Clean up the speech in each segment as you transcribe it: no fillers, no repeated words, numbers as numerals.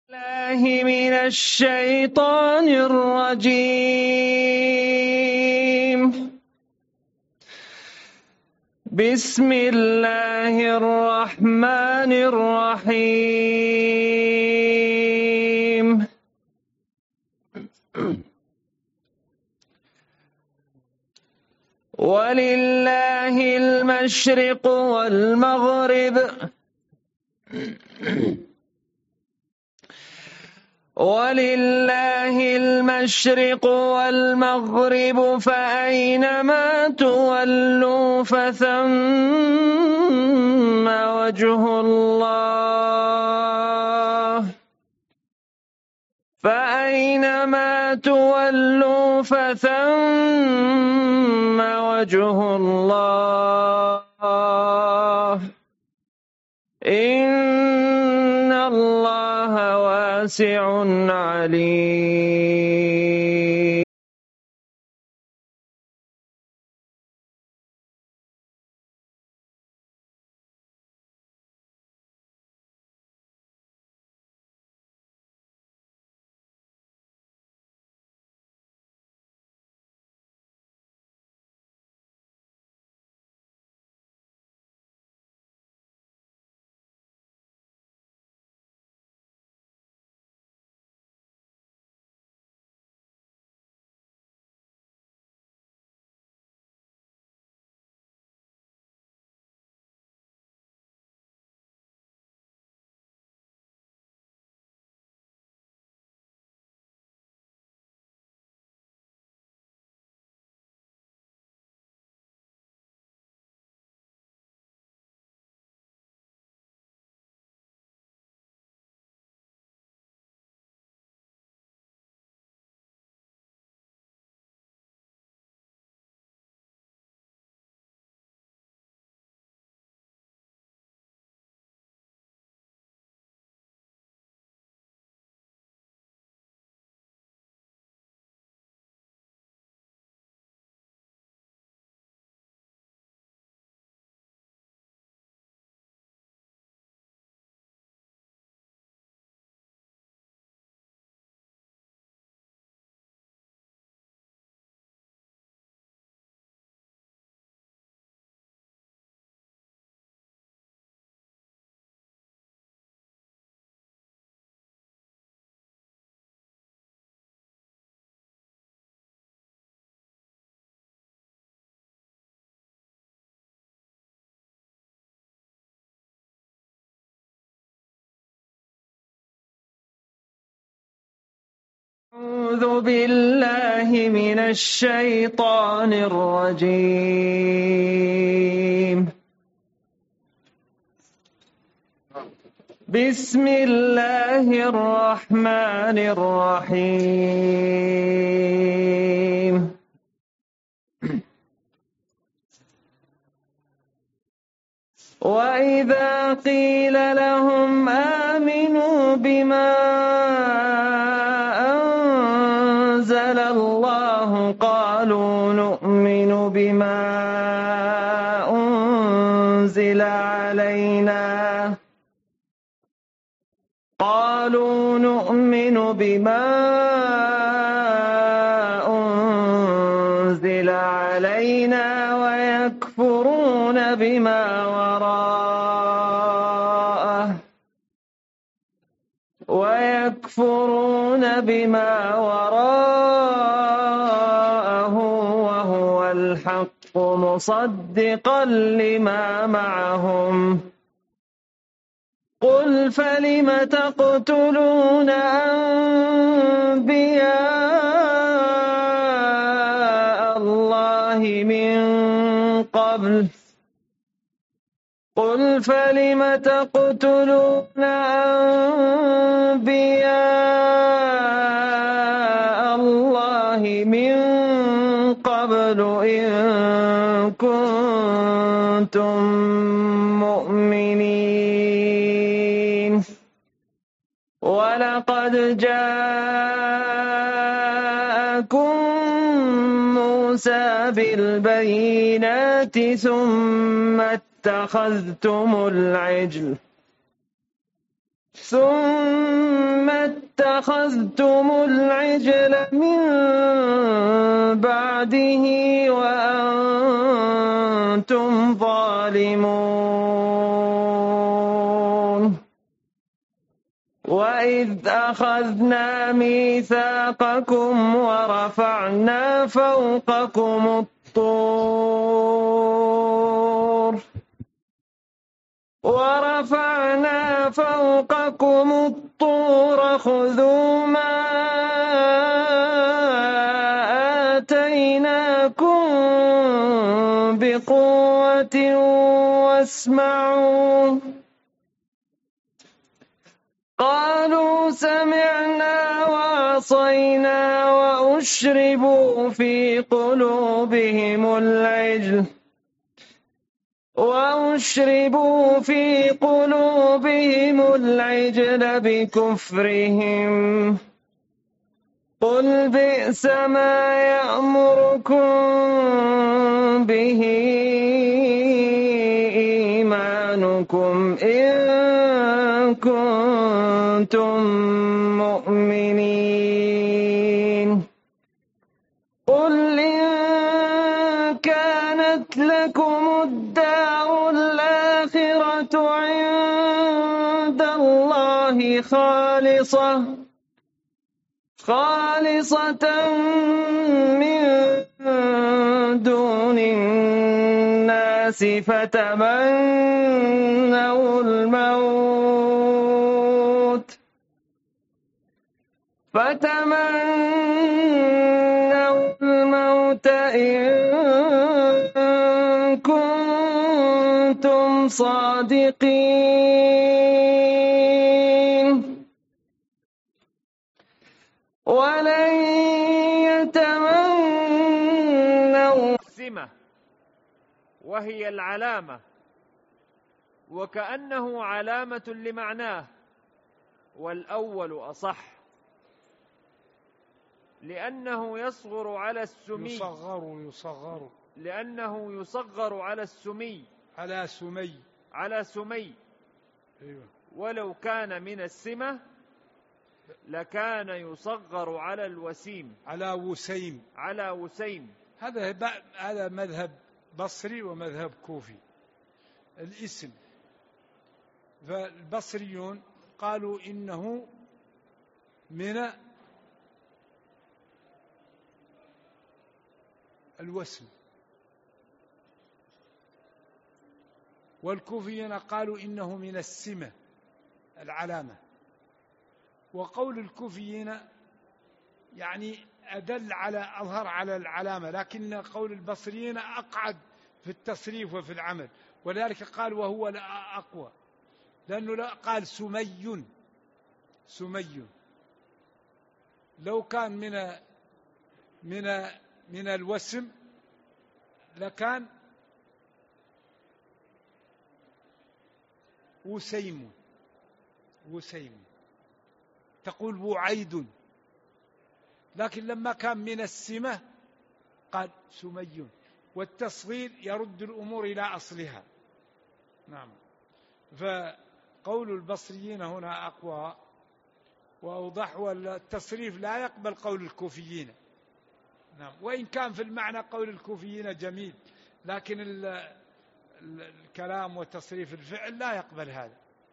الله من الشيطان الرجيم. بسم الله الرحمن الرحيم. ولله المشرق والمغرب فأينما تولوا فثم وجه الله إن الله واسع عليم. أعوذ بالله من الشيطان الرجيم. بسم الله الرحمن الرحيم. وإذا قيل لهم آمنوا بما أنزل الله قالوا نؤمن بما أنزل علينا ويكفرون بما وراءه وهو الحق مصدقا لما معهم. قل فلم تقتلون أنبياء الله من قبل إن كنتم مؤمنين. ولقد جاءكم موسى بالبينات ثم اتخذتم العجل ثم اتخذتم العجل من بعده وأنتم ظالمون وإذ أخذنا ميثاقكم ورفعنا فوقكم الطور خذوا ما آتيناكم بقوة واسمعوا قالوا سمعنا وعصينا وأشربوا في قلوبهم العجل بكفرهم قل بئس ما يأمركم به إيمانكم إن كنتم مؤمنين قل إن كانت لكم الدار الآخرة عند الله خالصة من دون الناس فتمنوا الموت إن كنتم صادقين ولن يتمنوا السمة وهي العلامة، وكأنه علامة لمعناه، والأول أصح لأنه يصغر على السمي يصغر لأنه يصغر على السمي على سمي أيوة. ولو كان من السمة لكان يصغر على الوسيم على وسيم. هذا مذهب بصري ومذهب كوفي. الاسم، فالبصريون قالوا إنه من الوسم، والكوفيين قالوا إنه من السمة العلامة. وقول الكوفيين يعني أظهر على العلامة، لكن قول البصريين أقعد في التصريف وفي العمل، ولذلك قال وهو أقوى، لأنه قال سمي لو كان من الوسم لكان وسيم تقول وعيد، لكن لما كان من السمة قال سمي، والتصغير يرد الأمور إلى أصلها. نعم، فقول البصريين هنا أقوى وأوضح، والتصريف لا يقبل قول الكوفيين. نعم، وإن كان في المعنى قول الكوفيين جميل، لكن الكلام وتصريف الفعل لا يقبل هذا.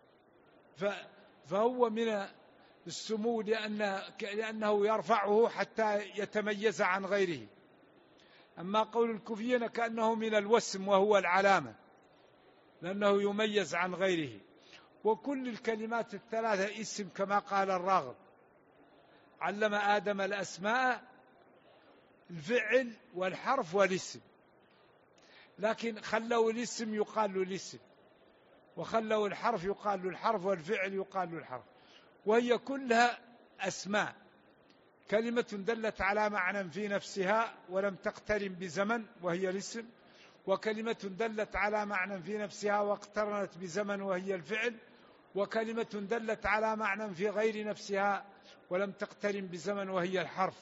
فهو من السمو لأنه يرفعه حتى يتميز عن غيره. أما قول الكوفيين كأنه من الوسم وهو العلامة، لأنه يميز عن غيره. وكل الكلمات الثلاثة اسم، كما قال الراغب علم آدم الأسماء، الفعل والحرف والاسم، لكن خلوا الاسم يقال له الاسم، وخلوا الحرف يقال له الحرف، والفعل يقال له الحرف، وهي كلها أسماء. كلمة دلت على معنى في نفسها ولم تقترن بزمن وهي الاسم، وكلمة دلت على معنى في نفسها واقترنت بزمن وهي الفعل، وكلمة دلت على معنى في غير نفسها ولم تقترن بزمن وهي الحرف.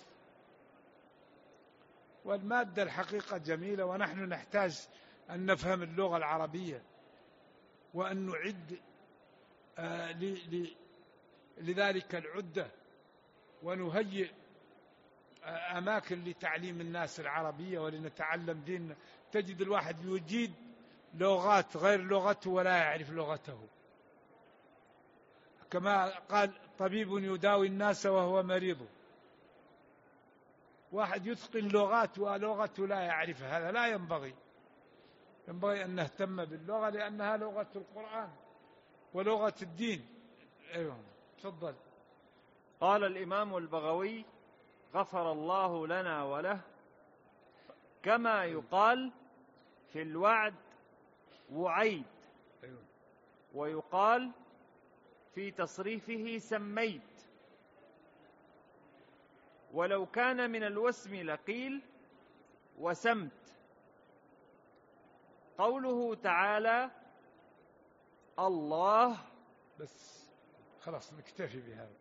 والمادة الحقيقة جميلة، ونحن نحتاج أن نفهم اللغة العربية وأن نعد لذلك العدة ونهيئ أماكن لتعليم الناس العربية ولنتعلم دين. تجد الواحد يجيد لغات غير لغته ولا يعرف لغته، كما قال طبيب يداوي الناس وهو مريض. واحد يتقن لغات ولغته لا يعرفها، هذا لا ينبغي. ينبغي أن نهتم باللغة لأنها لغة القرآن ولغة الدين. أيوة تفضل. قال الإمام البغوي غفر الله لنا وله، كما يقال في الوعد وعيد، ويقال في تصريفه سميت، ولو كان من الوسم لقيل وسمت. قوله تعالى الله. بس خلاص نكتفي بهذا.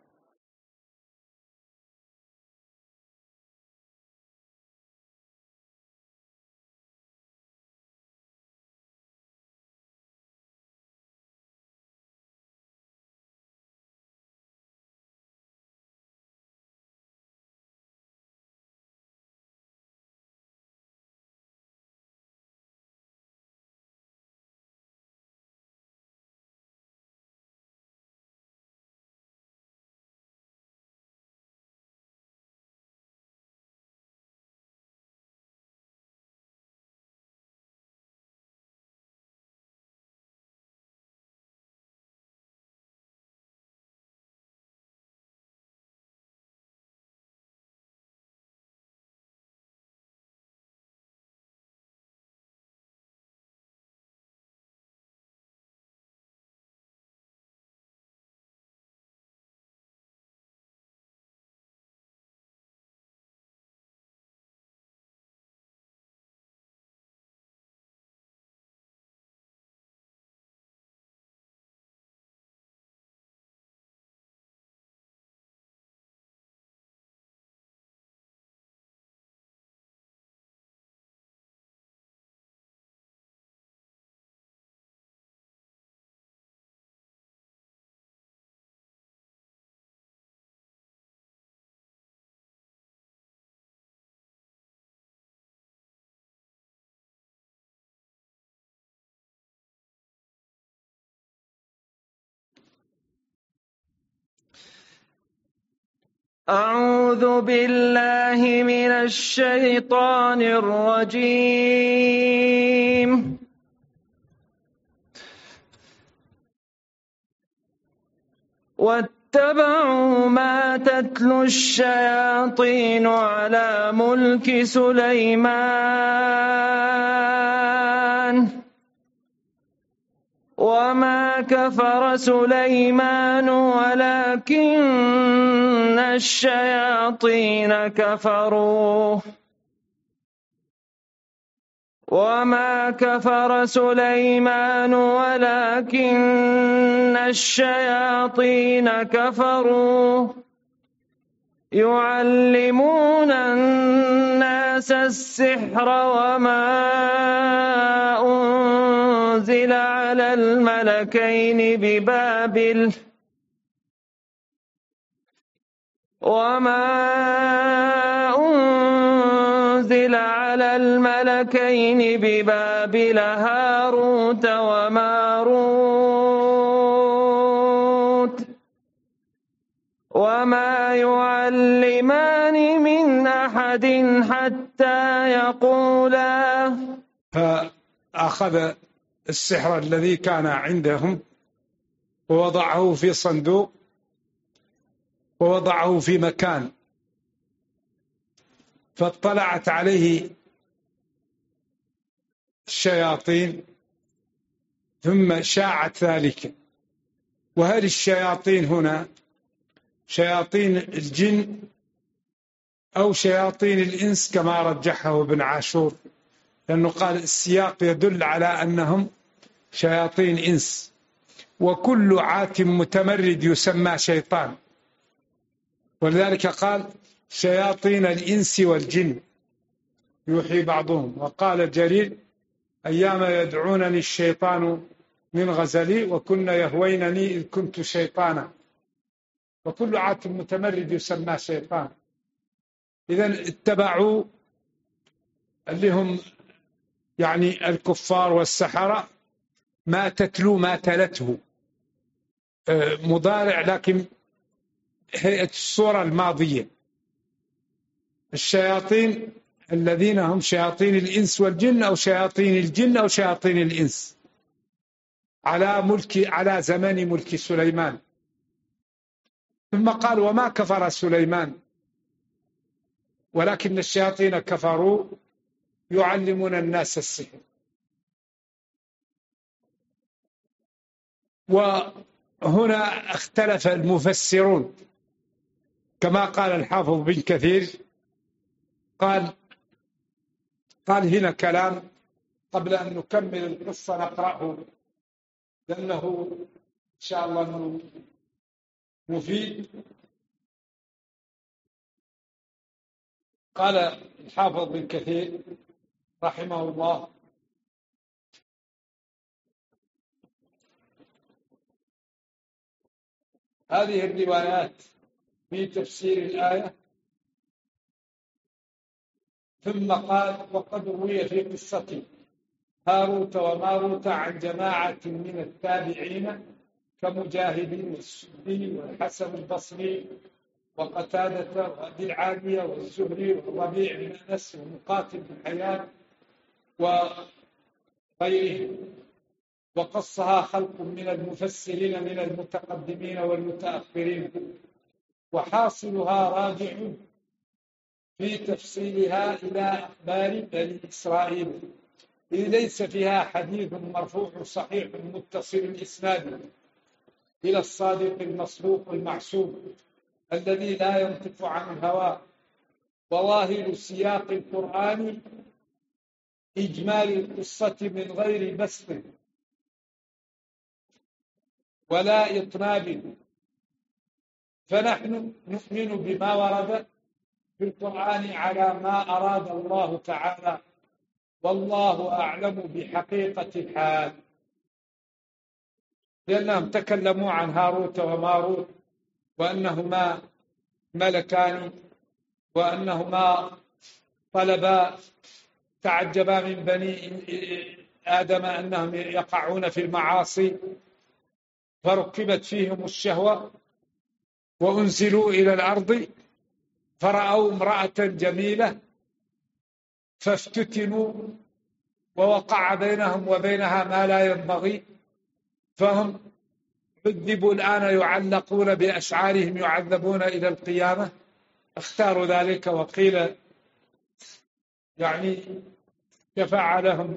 أعوذ بالله من الشيطان الرجيم. واتبعوا ما تتلو الشياطين على ملك سليمان وما كفر سليمان ولكن الشياطين كفروا وما كفر سليمان ولكن الشياطين كفروا يعلمون الناس السحر وما أنزل على الملكين ببابل هاروت وماروت وما يعلمان من أحد حتى يقولا. فأخذ السحر الذي كان عندهم ووضعه في صندوق ووضعه في مكان، فاطلعت عليه الشياطين ثم شاعت ذلك. وهل الشياطين هنا شياطين الجن أو شياطين الإنس كما رجحه ابن عاشور؟ لأنه قال السياق يدل على أنهم شياطين إنس، وكل عاتم متمرد يسمى شيطان، ولذلك قال شياطين الإنس والجن يوحي بعضهم. وقال جرير أيام يدعونني الشيطان من غزلي وكن يهوينني إذ كنت شيطانا. وكل عاقل متمرد يسمى شيطان. إذن اتبعوا اللي هم يعني الكفار والسحرة ما تتلو ما تلته مضارع لكن هيئة الصورة الماضية. الشياطين الذين هم شياطين الإنس والجن أو شياطين الجن أو شياطين الإنس على زمن ملك سليمان. ثم قال وما كفر سليمان ولكن الشياطين كفروا يعلمون الناس السحر. وهنا اختلف المفسرون كما قال الحافظ بن كثير قال هنا كلام قبل أن نكمل القصة نقرأه لأنه إن شاء الله مفيد. قال الحافظ بن كثير رحمه الله هذه الروايات في تفسير الآية. ثم قال وقد روي في قصة هاروت وماروت عن جماعة من التابعين كمجاهد والسدي والحسن البصري وقتادة وأبي العالية والزهري والربيع بن أنس ومقاتل بن حيان وغيرهم، وقصها خلق من المفسرين من المتقدمين والمتأخرين، وحاصلها راجع في تفصيلها إلى أخبار بني إسرائيل، إذ ليس فيها حديث مرفوع صحيح متصل الإسناد إلى الصادق المصدوق المعصوم الذي لا ينطق عن الهوى. وظاهر سياق القرآن إجمال القصة من غير بسط ولا إطناب، فنحن نؤمن بما ورد في القرآن على ما أراد الله تعالى، والله أعلم بحقيقة الحال. لأنهم تكلموا عن هاروت وماروت وأنهما ملكان وأنهما تعجبا من بني آدم أنهم يقعون في المعاصي فركبت فيهم الشهوة وأنزلوا إلى الأرض فرأوا امرأة جميلة فافتتنوا ووقع بينهم وبينها ما لا ينبغي، فهم عذبوا الآن يعلقون بأشعارهم يعذبون إلى القيامة. اختاروا ذلك وقيل يعني شفع لهم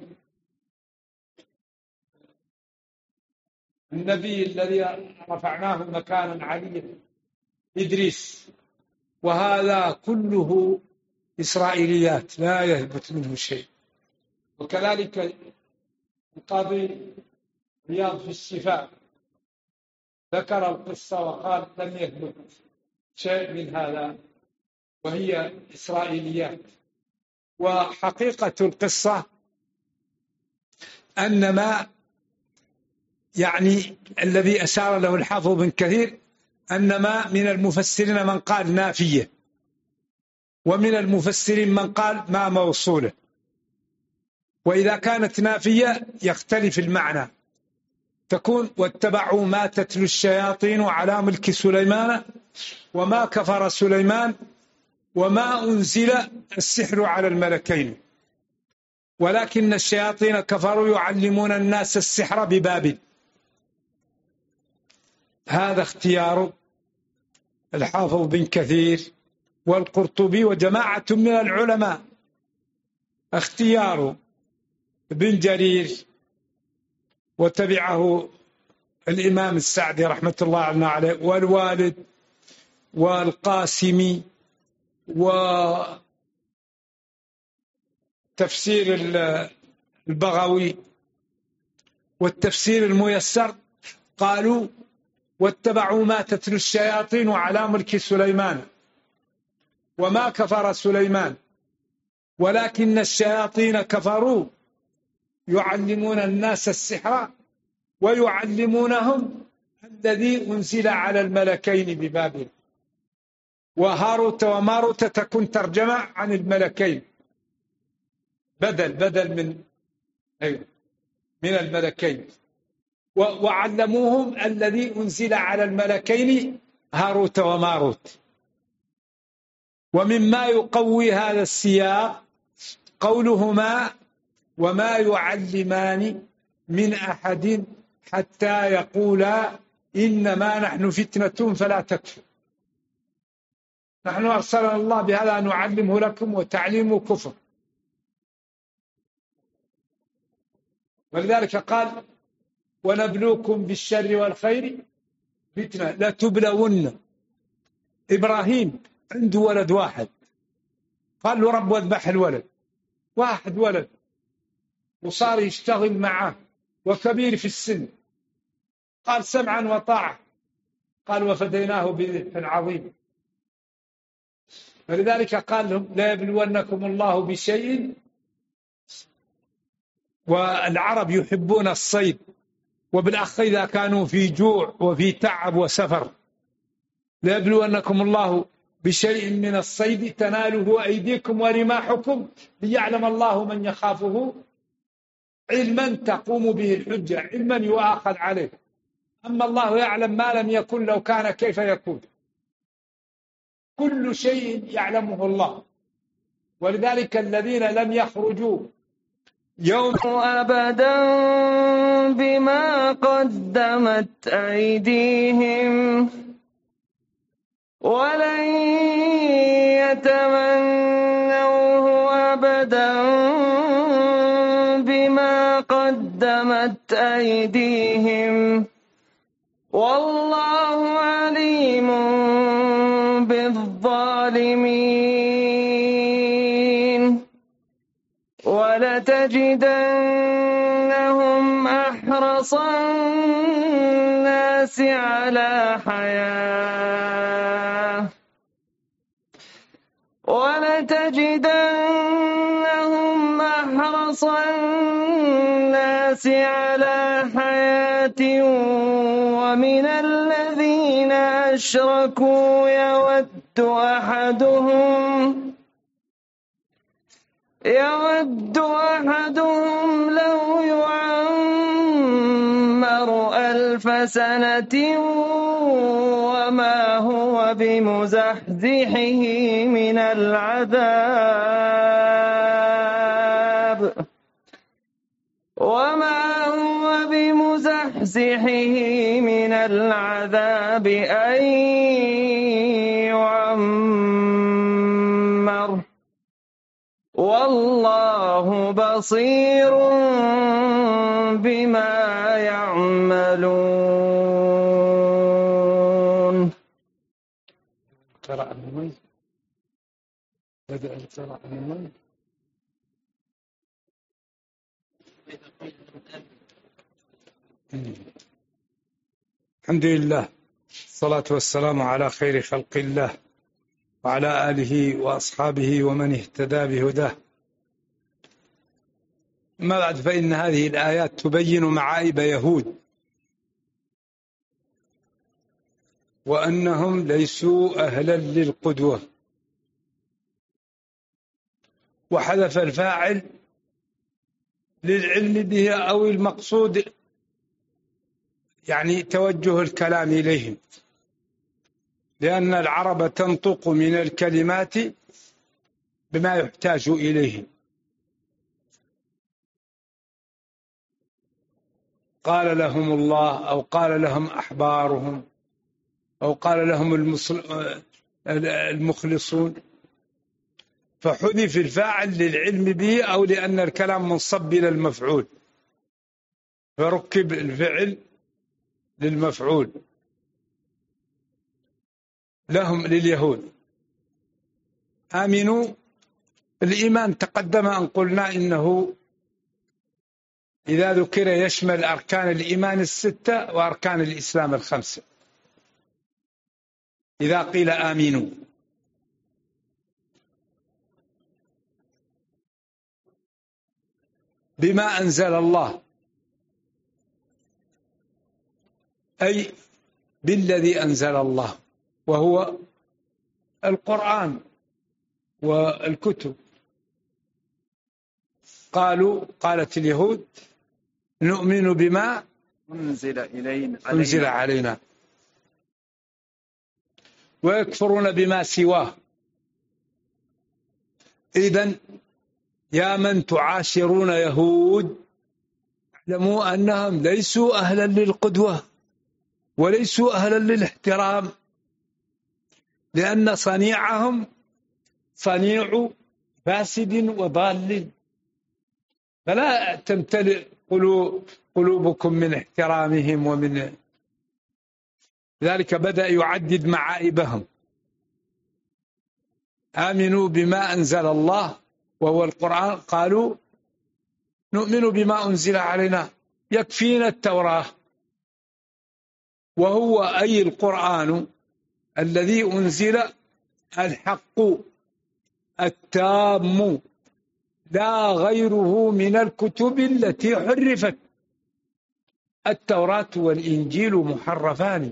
النبي الذي رفعناه مكانا عليا إدريس. وهذا كله إسرائيليات لا يثبت منه شيء. وكذلك القاضي رياض في الشفاء ذكر القصة وقال لم يثبت شيء من هذا وهي إسرائيليات. وحقيقة القصة أن ما يعني الذي أشار له الحافظ بن كثير أنما من المفسرين من قال نافية ومن المفسرين من قال ما موصولة، وإذا كانت نافية يختلف المعنى، تكون واتبعوا ما تتلو الشياطين على ملك سليمان وما كفر سليمان وما أنزل السحر على الملكين ولكن الشياطين كفروا يعلمون الناس السحر ببابل. هذا اختيار الحافظ بن كثير والقرطبي وجماعة من العلماء، اختيار ابن جرير وتبعه الإمام السعدي رحمة الله عليه والوالد والقاسمي وتفسير البغوي والتفسير الميسر. قالوا واتبعوا ما تتلو الشياطين على ملك سليمان وما كفر سليمان ولكن الشياطين كفروا يعلمون الناس السحر ويعلمونهم الذي أنزل على الملكين ببابل. وهاروت وماروت تكون ترجمة عن الملكين، بدل من الملكين. وعلموهم الذي أنزل على الملكين هاروت وماروت. ومما يقوي هذا السياق قولهما وما يعلمان من أحد حتى يقولا إنما نحن فتنة فلا تكفر. نحن أرسلنا الله بهذا نعلمه لكم وتعليم كفر. ولذلك قال ونبلوكم بالشر والخير فتنة لا تبلون. إبراهيم عنده ولد واحد، قال له رب واذبح الولد، واحد ولد، وصار يشتغل معه وكبير في السن، قال سمعا وطاعة، قال وفديناه بذبح عظيم. فلذلك قال لهم لا يبلونكم الله بشيء. والعرب يحبون الصيد، وبالأخ إذا كانوا في جوع وفي تعب وسفر. لا يبلونكم الله بشيء من الصيد تناله أيديكم ورماحكم ليعلم الله من يخافه، علما تقوم به الحجة، علما يؤاخذ عليه. أما الله يعلم ما لم يكن لو كان كيف يكون. كل شيء يعلمه الله. ولذلك الذين لم يخرجوا يوم أبدا بما قدمت أيديهم ولن يتمنوه أبدا بما قدمت أيديهم والله عليم بالظالمين. ولتجدنهم أحرص الناس على حياة ومن الذين أشركوا يود أحدهم لو يعمر 1000 سنة وما هو بمزحزحه من العذاب أن يعمر والله بصير بما يعملون. الحمد لله، الصلاة والسلام على خير خلق الله وعلى آله وأصحابه ومن اهتدى بهداه. ما بعد، فإن هذه الآيات تبين معايب يهود وأنهم ليسوا أهلا للقدوة، وحذف الفاعل للعلم به أو المقصود يعني توجه الكلام إليهم، لأن العرب تنطق من الكلمات بما يحتاج إليه. قال لهم الله أو قال لهم أحبارهم أو قال لهم المخلصون، فحذف الفاعل للعلم به أو لأن الكلام منصب إلى المفعول، فركب الفعل للمفعول لهم لليهود. آمنوا. الإيمان تقدم أن قلنا إنه إذا ذكر يشمل أركان الإيمان 6 وأركان الإسلام 5. إذا قيل آمنوا بما أنزل الله، أي بالذي أنزل الله وهو القرآن والكتب. قالت اليهود نؤمن بما أنزل علينا ويكفرون بما سواه. إذن يا من تعاشرون يهود اعلموا أنهم ليسوا أهلا للقدوة وليسوا أهلا للاحترام، لأن صنيعهم صنيع فاسد وضال، فلا تمتلئ قلوبكم من احترامهم. ومن ذلك بدأ يعدد معائبهم. آمنوا بما أنزل الله وهو القرآن، قالوا نؤمن بما أنزل علينا يكفينا التوراة، وهو أي القرآن الذي أنزل الحق التام لا غيره من الكتب التي حرفت. التوراة والإنجيل محرفان،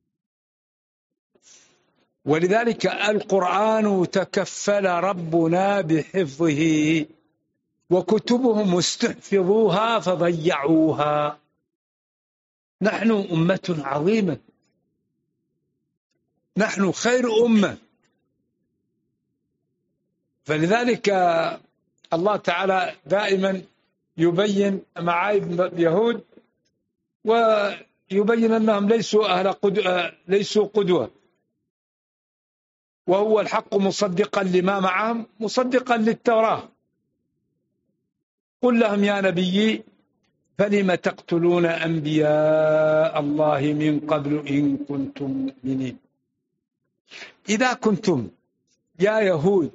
ولذلك القرآن تكفل ربنا بحفظه، وكتبهم استحفظوها فضيعوها. نحن أمة عظيمة، نحن خير أمة، فلذلك الله تعالى دائما يبين معايب اليهود ويبين أنهم ليسوا قدوة، وهو الحق مصدقا لما معهم، مصدقا للتوراة. قل لهم يا نبي فلم تقتلون أنبياء الله من قبل إن كنتم مؤمنين. إذا كنتم يا يهود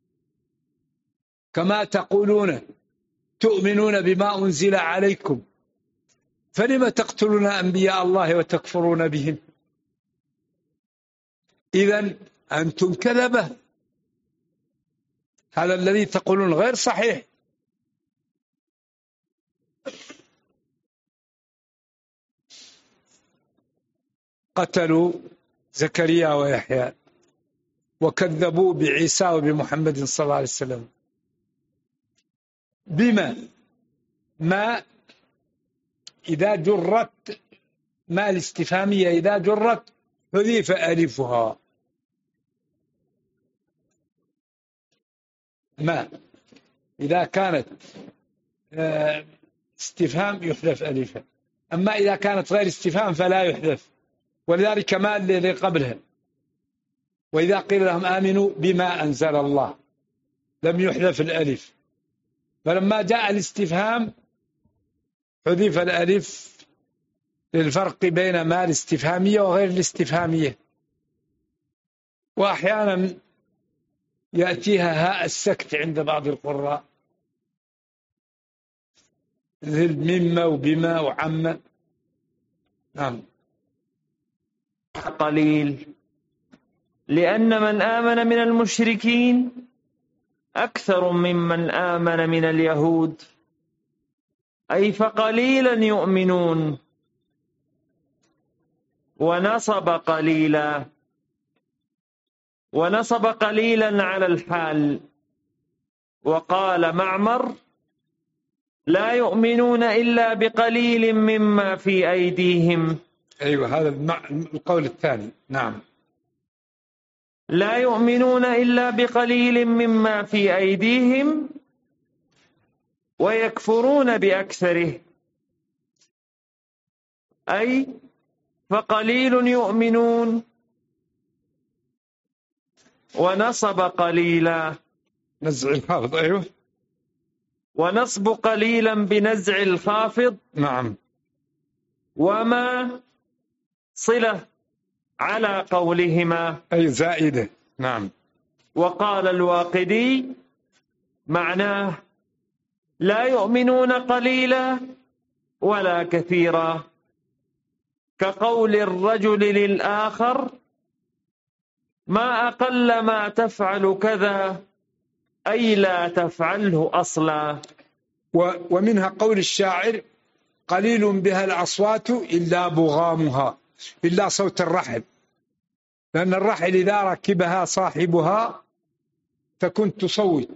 كما تقولون تؤمنون بما أنزل عليكم، فلم تقتلون أنبياء الله وتكفرون بهم؟ إذن أنتم كذبة، هذا الذي تقولون غير صحيح. قتلوا زكريا ويحيى وكذبوا بعيسى وبمحمد صلى الله عليه وسلم. بما ما إذا جرت، ما الاستفهامية إذا جرت حذف ألفها. ما إذا كانت استفهام يحذف ألفها، أما إذا كانت غير استفهام فلا يحذف، ولذلك ما اللي قبلها. وإذا قيل لهم آمنوا بما أنزل الله لم يحذف الألف، فلما جاء الاستفهام حذف الألف للفرق بين ما الاستفهامية وغير الاستفهامية. وأحيانا يأتيها هاء السكت عند بعض القراء، مثل مما وبما وعما. نعم. قليل، لأن من آمن من المشركين أكثر ممن آمن من اليهود، أي فقليلا يؤمنون. ونصب قليلا على الحال، وقال معمر لا يؤمنون إلا بقليل مما في أيديهم. أيوة، هذا القول الثاني. نعم. لا يؤمنون إلا بقليل مما في أيديهم ويكفرون بأكثره، أي فقليل يؤمنون. ونصب قليلا، نزع الخافض. أيوة، ونصب قليلا بنزع الخافض. نعم. وما صلة على قولهما، أي زائدة. نعم. وقال الواقدي معناه لا يؤمنون قليلا ولا كثيرا، كقول الرجل للآخر ما أقل ما تفعل كذا، أي لا تفعله أصلا. ومنها قول الشاعر قليل بها الأصوات إلا بغامها، إلا صوت الرحل، لأن الرحل إذا ركبها صاحبها تكون تصوت.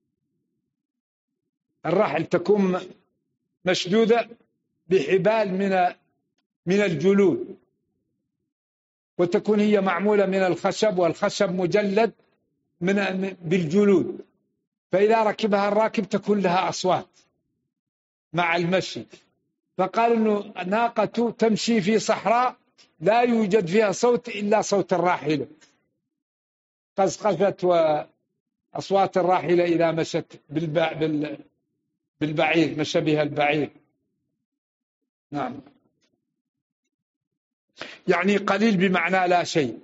الرحل تكون مشدودة بحبال من الجلود، وتكون هي معمولة من الخشب، والخشب مجلد بالجلود، فإذا ركبها الراكب تكون لها أصوات مع المشي. فقال إنه ناقة تمشي في صحراء لا يوجد فيها صوت إلا صوت الراحلة، قزقزت وأصوات الراحلة إذا مشت بالبعير، مشى بها البعير. نعم، يعني قليل بمعنى لا شيء.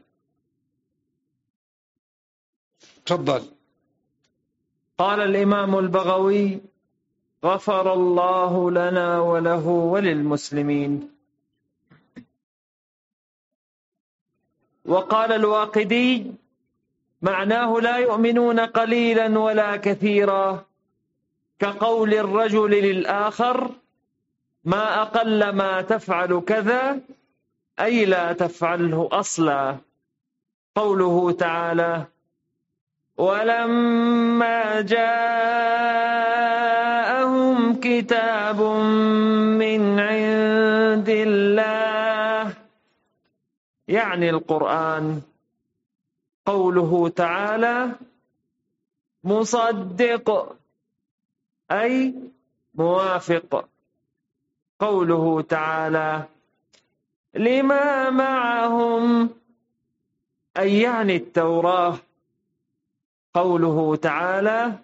تفضل. قال الإمام البغوي: غفر الله لنا وله وللمسلمين. وقال الواقدي: معناه لا يؤمنون قليلا ولا كثيرا، كقول الرجل للآخر: ما أقل ما تفعل كذا، أي لا تفعله أصلا. قوله تعالى: ولما جاءهم كتاب من عند الله، يعني القرآن. قوله تعالى: مصدق، أي موافق. قوله تعالى: لما معهم، أي يعني التوراة. قوله تعالى: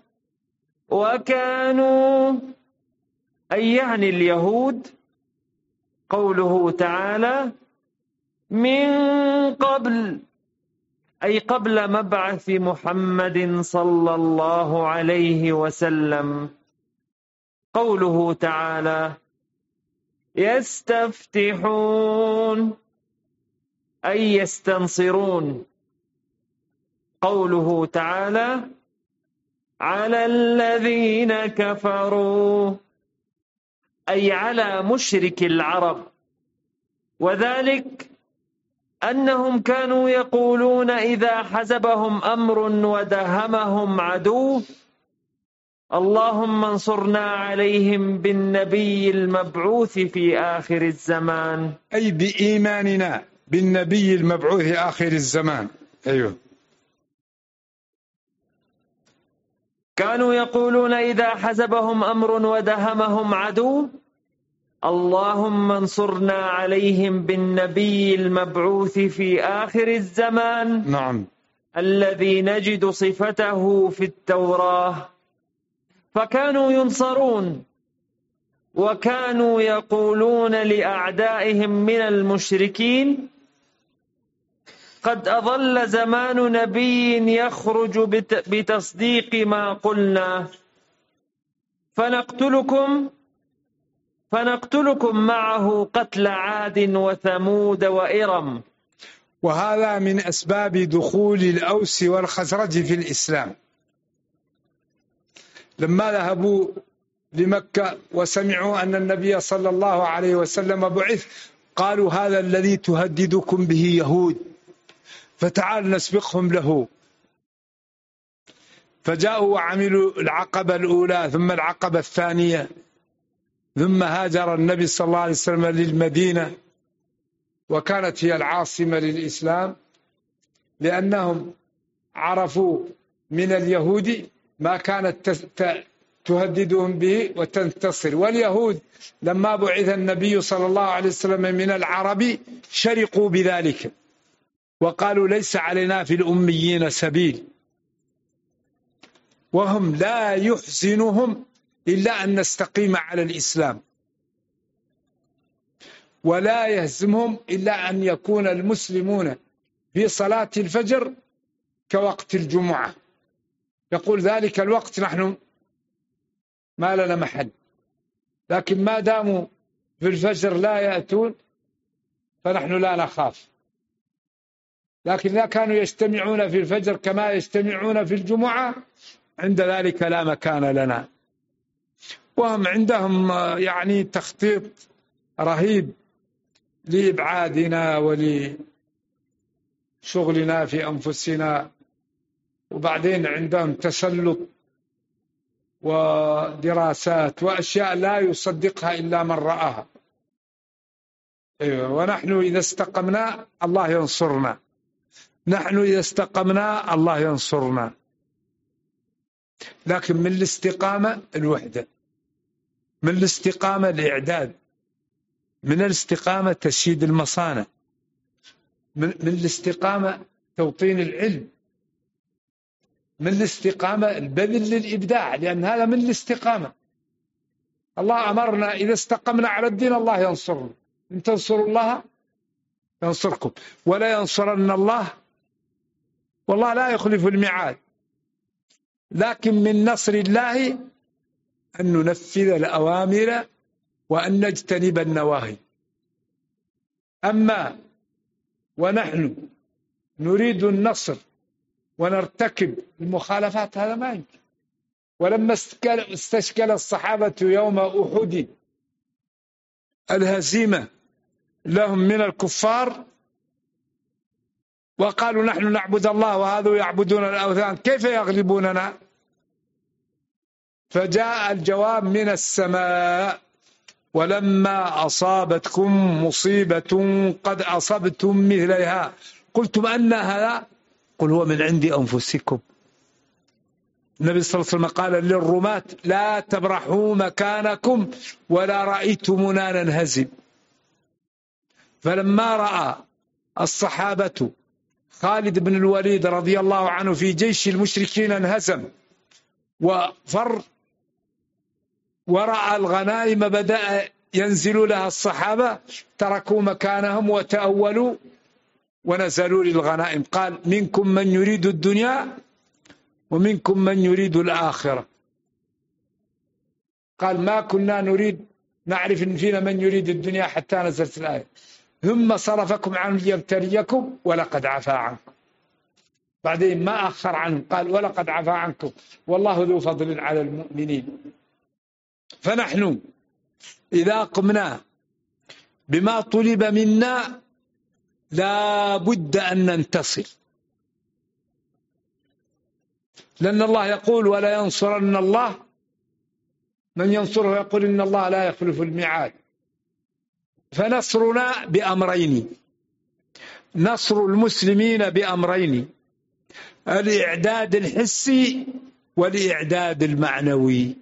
وكانوا، أي يعني اليهود. قوله تعالى: من قبل، أي قبل مبعث محمد صلى الله عليه وسلم. قوله تعالى: يستفتحون، أي يستنصرون. قوله تعالى: على الذين كفروا، أي على مشرك العرب، وذلك أنهم كانوا يقولون إذا حزبهم أمر ودهمهم عدو: اللهم انصرنا عليهم بالنبي المبعوث في آخر الزمان، أي بإيماننا بالنبي المبعوث آخر الزمان. أيوه. كانوا يقولون إذا حزبهم أمر ودهمهم عدو: اللهم انصرنا عليهم بالنبي المبعوث في آخر الزمان. نعم. الذي نجد صفته في التوراة. فكانوا ينصرون، وكانوا يقولون لأعدائهم من المشركين: قد أضل زمان نبي يخرج بتصديق ما قلنا، فنقتلكم معه قتل عاد وثمود وإرم. وهذا من أسباب دخول الأوس والخزرج في الإسلام. لما ذهبوا لمكة وسمعوا أن النبي صلى الله عليه وسلم بعث، قالوا: هذا الذي تهددكم به يهود، فتعال نسبقهم له. فجاءوا وعملوا العقبة الأولى، ثم العقبة الثانية، ثم هاجر النبي صلى الله عليه وسلم للمدينة، وكانت هي العاصمة للإسلام، لأنهم عرفوا من اليهود ما كانت تهددهم به وتنتصر. واليهود لما بعث النبي صلى الله عليه وسلم من العرب شرقوا بذلك، وقالوا: ليس علينا في الأميين سبيل. وهم لا يحزنهم إلا أن نستقيم على الإسلام، ولا يهزمهم إلا أن يكون المسلمون في صلاة الفجر كوقت الجمعة. يقول ذلك الوقت نحن ما لنا محل، لكن ما داموا في الفجر لا يأتون فنحن لا نخاف. لكن إذا كانوا يجتمعون في الفجر كما يجتمعون في الجمعة، عند ذلك لا مكان لنا. وهم عندهم يعني تخطيط رهيب لإبعادنا ولشغلنا في أنفسنا، وبعدين عندهم تسلط ودراسات وأشياء لا يصدقها إلا من رآها. ونحن إذا استقمنا الله ينصرنا، نحن إذا استقمنا الله ينصرنا. لكن من الاستقامة الوحدة، من الاستقامة الإعداد، من الاستقامة تشييد المصانع، من الاستقامة توطين العلم، من الاستقامة البذل للإبداع، لأن هذا من الاستقامة. الله أمرنا إذا استقمنا على الدين الله ينصرنا، إن تنصروا الله ينصركم ولا ينصرن الله، والله لا يخلف الميعاد. لكن من نصر الله أن ننفذ الأوامر وأن نجتنب النواهي. أما ونحن نريد النصر ونرتكب المخالفات هذا ما يمكن. ولما استشكل الصحابة يوم أحد الهزيمة لهم من الكفار وقالوا نحن نعبد الله وهذا يعبدون الأوثان كيف يغلبوننا؟ فجاء الجواب من السماء: ولما أصابتكم مصيبة قد أصبتم مثلها قلتم أن هذا قل هو من عند أنفسكم. النبي صلى الله عليه وسلم قال للرماة: لا تبرحوا مكانكم ولا رأيتمونا ننهزم. فلما رأى الصحابة خالد بن الوليد رضي الله عنه في جيش المشركين انهزم وفر، ورأى الغنائم بدأ ينزل لها الصحابة، تركوا مكانهم وتأولوا ونزلوا للغنائم. قال: منكم من يريد الدنيا ومنكم من يريد الآخرة. قال: ما كنا نعرف إن فينا من يريد الدنيا حتى نزلت الآية: ثم صرفكم عنه ليبتليكم ولقد عفا عنكم. بعدين ما أخر عنه، قال: ولقد عفا عنكم والله ذو فضل على المؤمنين. فنحن إذا قمنا بما طلب منا لا بد أن ننتصر، لأن الله يقول: ولا ينصرن الله من ينصره، يقول إن الله لا يخلف الميعاد. فنصرنا بأمرين، نصر المسلمين بأمرين: الإعداد الحسي والإعداد المعنوي.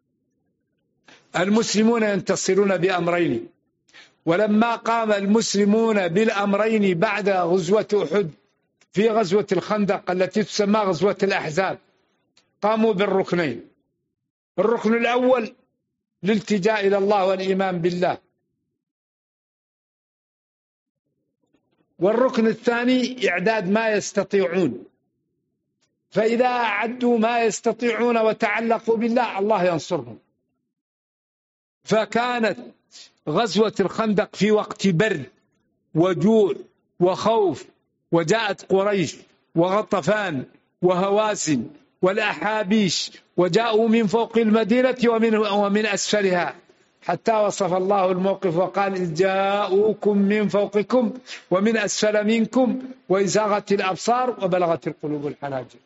المسلمون ينتصرون بأمرين، ولما قام المسلمون بالأمرين بعد غزوة أحد في غزوة الخندق التي تسمى غزوة الأحزاب قاموا بالركنين: الركن الأول الالتجاء إلى الله والإيمان بالله، والركن الثاني إعداد ما يستطيعون. فإذا أعدوا ما يستطيعون وتعلقوا بالله الله ينصرهم. فكانت غزوة الخندق في وقت برد وجوع وخوف، وجاءت قريش وغطفان وهوازن والأحابيش وجاءوا من فوق المدينة ومن أسفلها، حتى وصف الله الموقف وقال: إذ جاءوكم من فوقكم ومن أسفل منكم وإذ زاغت الأبصار وبلغت القلوب الحناجر.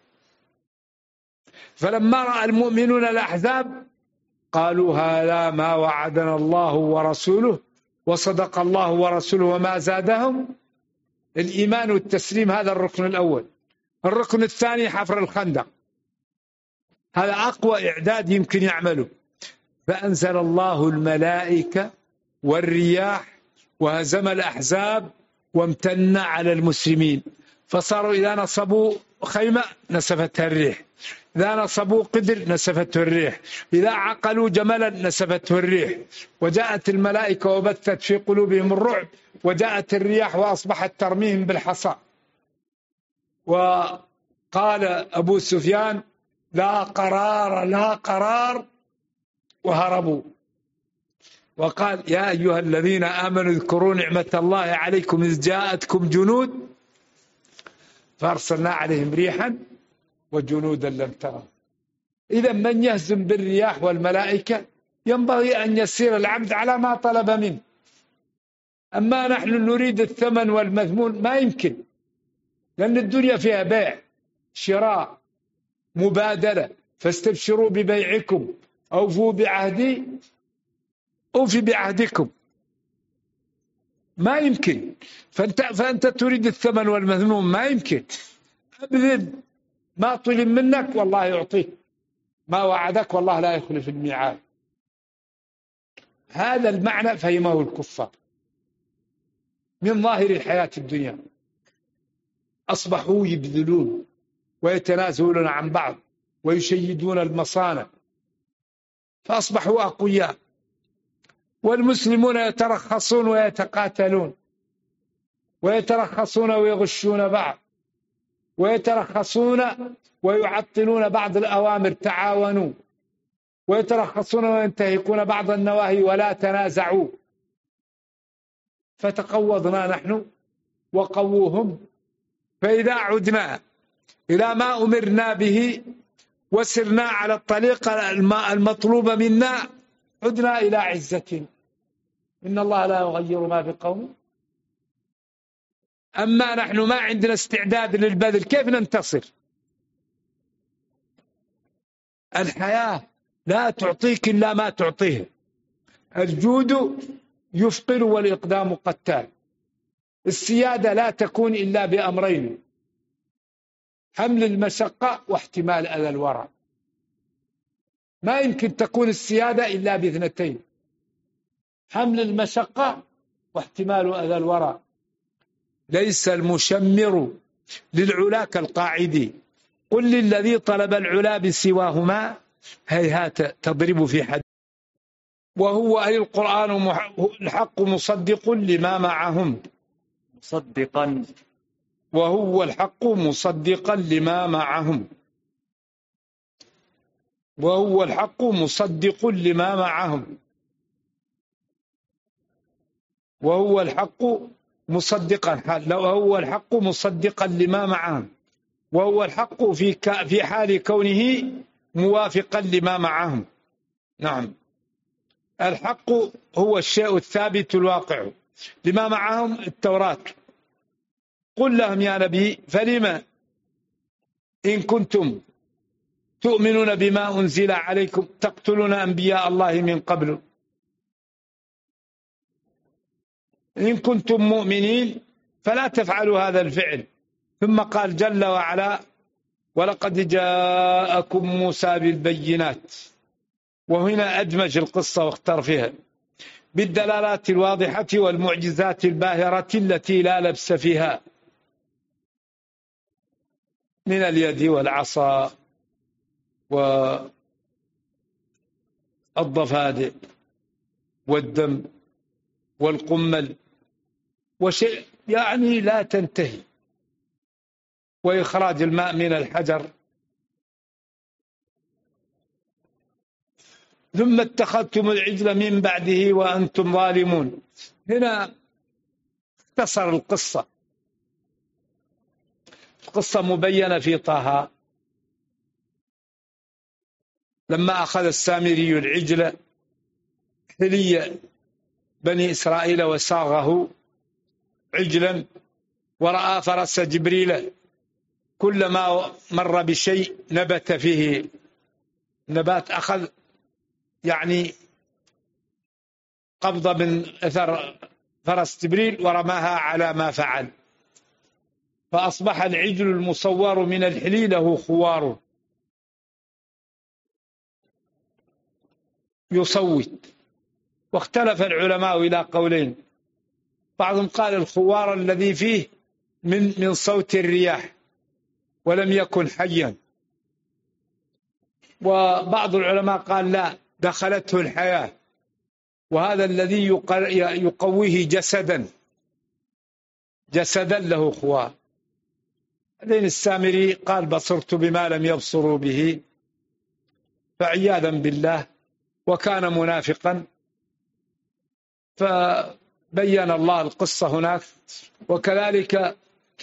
فلما رأى المؤمنون الأحزاب قالوا: هذا ما وعدنا الله ورسوله وصدق الله ورسوله وما زادهم الإيمان والتسليم. هذا الركن الأول. الركن الثاني حفر الخندق، هذا أقوى إعداد يمكن يعمله. فأنزل الله الملائكة والرياح وهزم الأحزاب وامتن على المسلمين، فصاروا إذا نصبوا خيمة نسفتها الريح، إذا نصبوا قدر نسفته الريح، إذا عقلوا جملا نسفته الريح. وجاءت الملائكة وبثت في قلوبهم الرعب، وجاءت الرياح وأصبحت ترميهم بالحصى. وقال أبو سفيان: لا قرار لا قرار، وهربوا. وقال: يا أيها الذين آمنوا اذكروا نعمة الله عليكم إذ جاءتكم جنود فأرسلنا عليهم ريحا وجنودا لم تروا. إذا من يهزم بالرياح والملائكة ينبغي أن يسير العبد على ما طلب منه. أما نحن نريد الثمن والمثمون ما يمكن، لأن الدنيا فيها بيع شراء مبادلة، فاستبشروا ببيعكم أوفوا بعهدي أوفي بعهدكم. ما يمكن. فأنت تريد الثمن والمثمون، ما يمكن. أبذل ما طلب منك والله يعطيك، ما وعدك والله لا يخلف الميعاد. هذا المعنى فهمه الكفار من ظاهر الحياة الدنيا. أصبحوا يبذلون ويتنازلون عن بعض ويشيدون المصانع، فأصبحوا أقوياء. والمسلمون يترخصون ويتقاتلون، ويترخصون ويغشون بعض، ويترخصون ويعطلون بعض الأوامر، تعاونوا، ويترخصون وينتهكون بعض النواهي، ولا تنازعوا. فتقوضنا نحن وقووهم. فإذا عدنا إلى ما أمرنا به وسرنا على الطريقة المطلوبة منا، عدنا إلى عزة. إن الله لا يغير ما بقوم. أما نحن ما عندنا استعداد للبذل، كيف ننتصر؟ الحياة لا تعطيك إلا ما تعطيه. الجود يفقر والإقدام قتال. السيادة لا تكون إلا بأمرين: حمل المشقة واحتمال أذى الورى. ما يمكن تكون السيادة إلا باثنتين: حمل المشقة واحتمال أذى الورى. ليس المشمر للعلا كالقاعد، قل للذي طلب العلا بسواهما هيهات تضرب في حد. وهو أي القرآن الحق مصدق لما معهم. مصدقا. وهو الحق مصدقا لما معهم. وهو الحق مصدق لما معهم. وهو الحق مصدقا، لو هو الحق مصدقا لما معهم، وهو الحق في حال كونه موافقا لما معهم. نعم، الحق هو الشيء الثابت الواقع. لما معهم التوراة. قل لهم يا نبي فلما إن كنتم تؤمنون بما أنزل عليكم تقتلون أنبياء الله من قبل إن كنتم مؤمنين فلا تفعلوا هذا الفعل. ثم قال جل وعلا: ولقد جاءكم موسى بالبينات. وهنا أدمج القصة واختار فيها بالدلالات الواضحة والمعجزات الباهرة التي لا لبس فيها، من اليد والعصا والضفادع والدم والقمل وشيء يعني لا تنتهي، وإخراج الماء من الحجر. ثم اتخذتم العجل من بعده وأنتم ظالمون. هنا اختصر القصة مبينة في طه. لما أخذ السامري العجل حلي بني إسرائيل وساغه عجلا، ورأى فرس جبريل كلما مر بشيء نبت فيه نبات، أخذ يعني قبضة من أثر فرس جبريل ورماها على ما فعل، فأصبح العجل المصور من الحلي له خوار يصوت. واختلف العلماء إلى قولين: بعضهم قال الخوار الذي فيه من صوت الرياح ولم يكن حيا، وبعض العلماء قال لا، دخلته الحياة، وهذا الذي يقويه جسدا له خوار. بعدين السامري قال بصرت بما لم يبصروا به، فعياذا بالله، وكان منافقا. فبين الله القصة هناك. وكذلك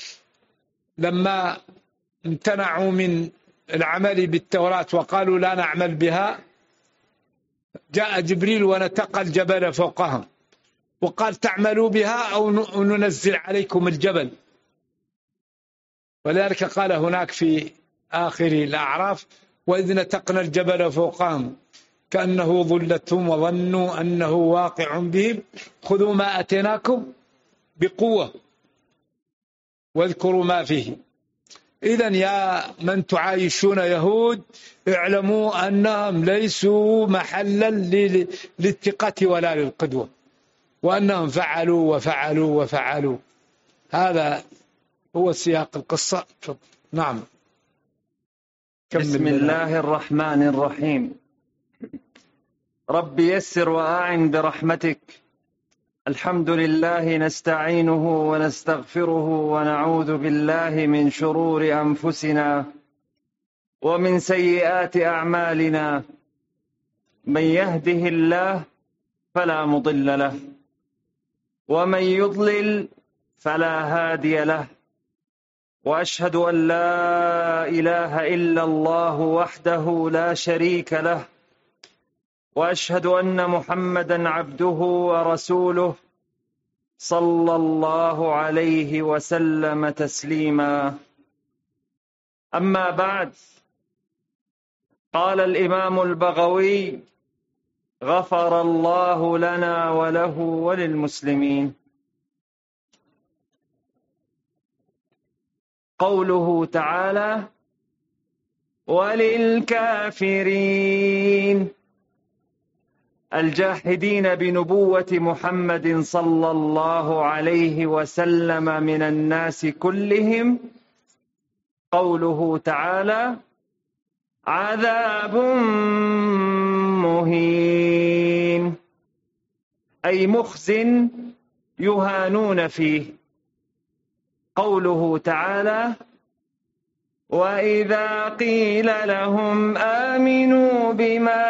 لما امتنعوا من العمل بالتوراة وقالوا لا نعمل بها، جاء جبريل ونتق الجبل فوقهم وقال تعملوا بها أو ننزل عليكم الجبل. ولذلك قال هناك في آخر الأعراف: وإذ نتقنا الجبل فوقهم كأنه ظلة وظنوا أنه واقع بهم خذوا ما أتيناكم بقوة واذكروا ما فيه. إذن يا من تعايشون يهود اعلموا أنهم ليسوا محلا للثقة ولا للقدوة، وأنهم فعلوا وفعلوا وفعلوا. هذا هو سياق القصة. نعم. بسم الله الرحمن الرحيم. رب يسر وأعن برحمتك. الحمد لله نستعينه ونستغفره ونعوذ بالله من شرور أنفسنا ومن سيئات أعمالنا. من يهده الله فلا مضل له ومن يضلل فلا هادي له. وأشهد أن لا إله إلا الله وحده لا شريك له، وأشهد أن محمدا عبده ورسوله صلى الله عليه وسلم تسليما. أما بعد، قال الإمام البغوي: غفر الله لنا وله وللمسلمين. قوله تعالى: وللكافرين الجاحدين بنبوة محمد صلى الله عليه وسلم من الناس كلهم. قوله تعالى: عذاب مهين، أي مخز يهانون فيه. قوله تعالى: وإذا قيل لهم آمنوا بما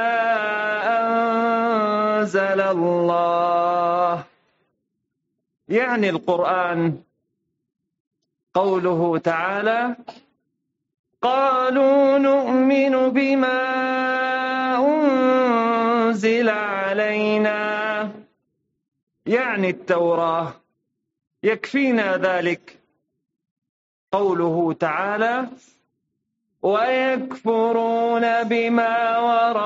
أنزل الله، يعني القرآن. قوله تعالى: قالوا نؤمن بما أنزل علينا، يعني التوراة، يكفينا ذلك. قوله تعالى: ويكفرون بما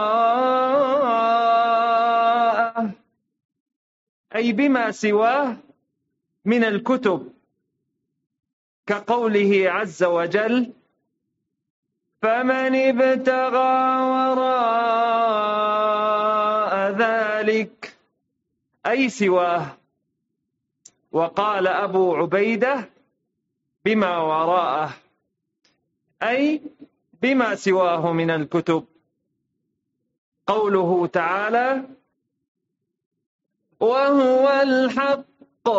وراءه، أي بما سواه من الكتب، كقوله عز وجل: فمن ابتغى وراء ذلك، أي سواه. وقال أبو عبيدة: بما وراءه، أي بما سواه من الكتب. قوله تعالى: وهو الحق،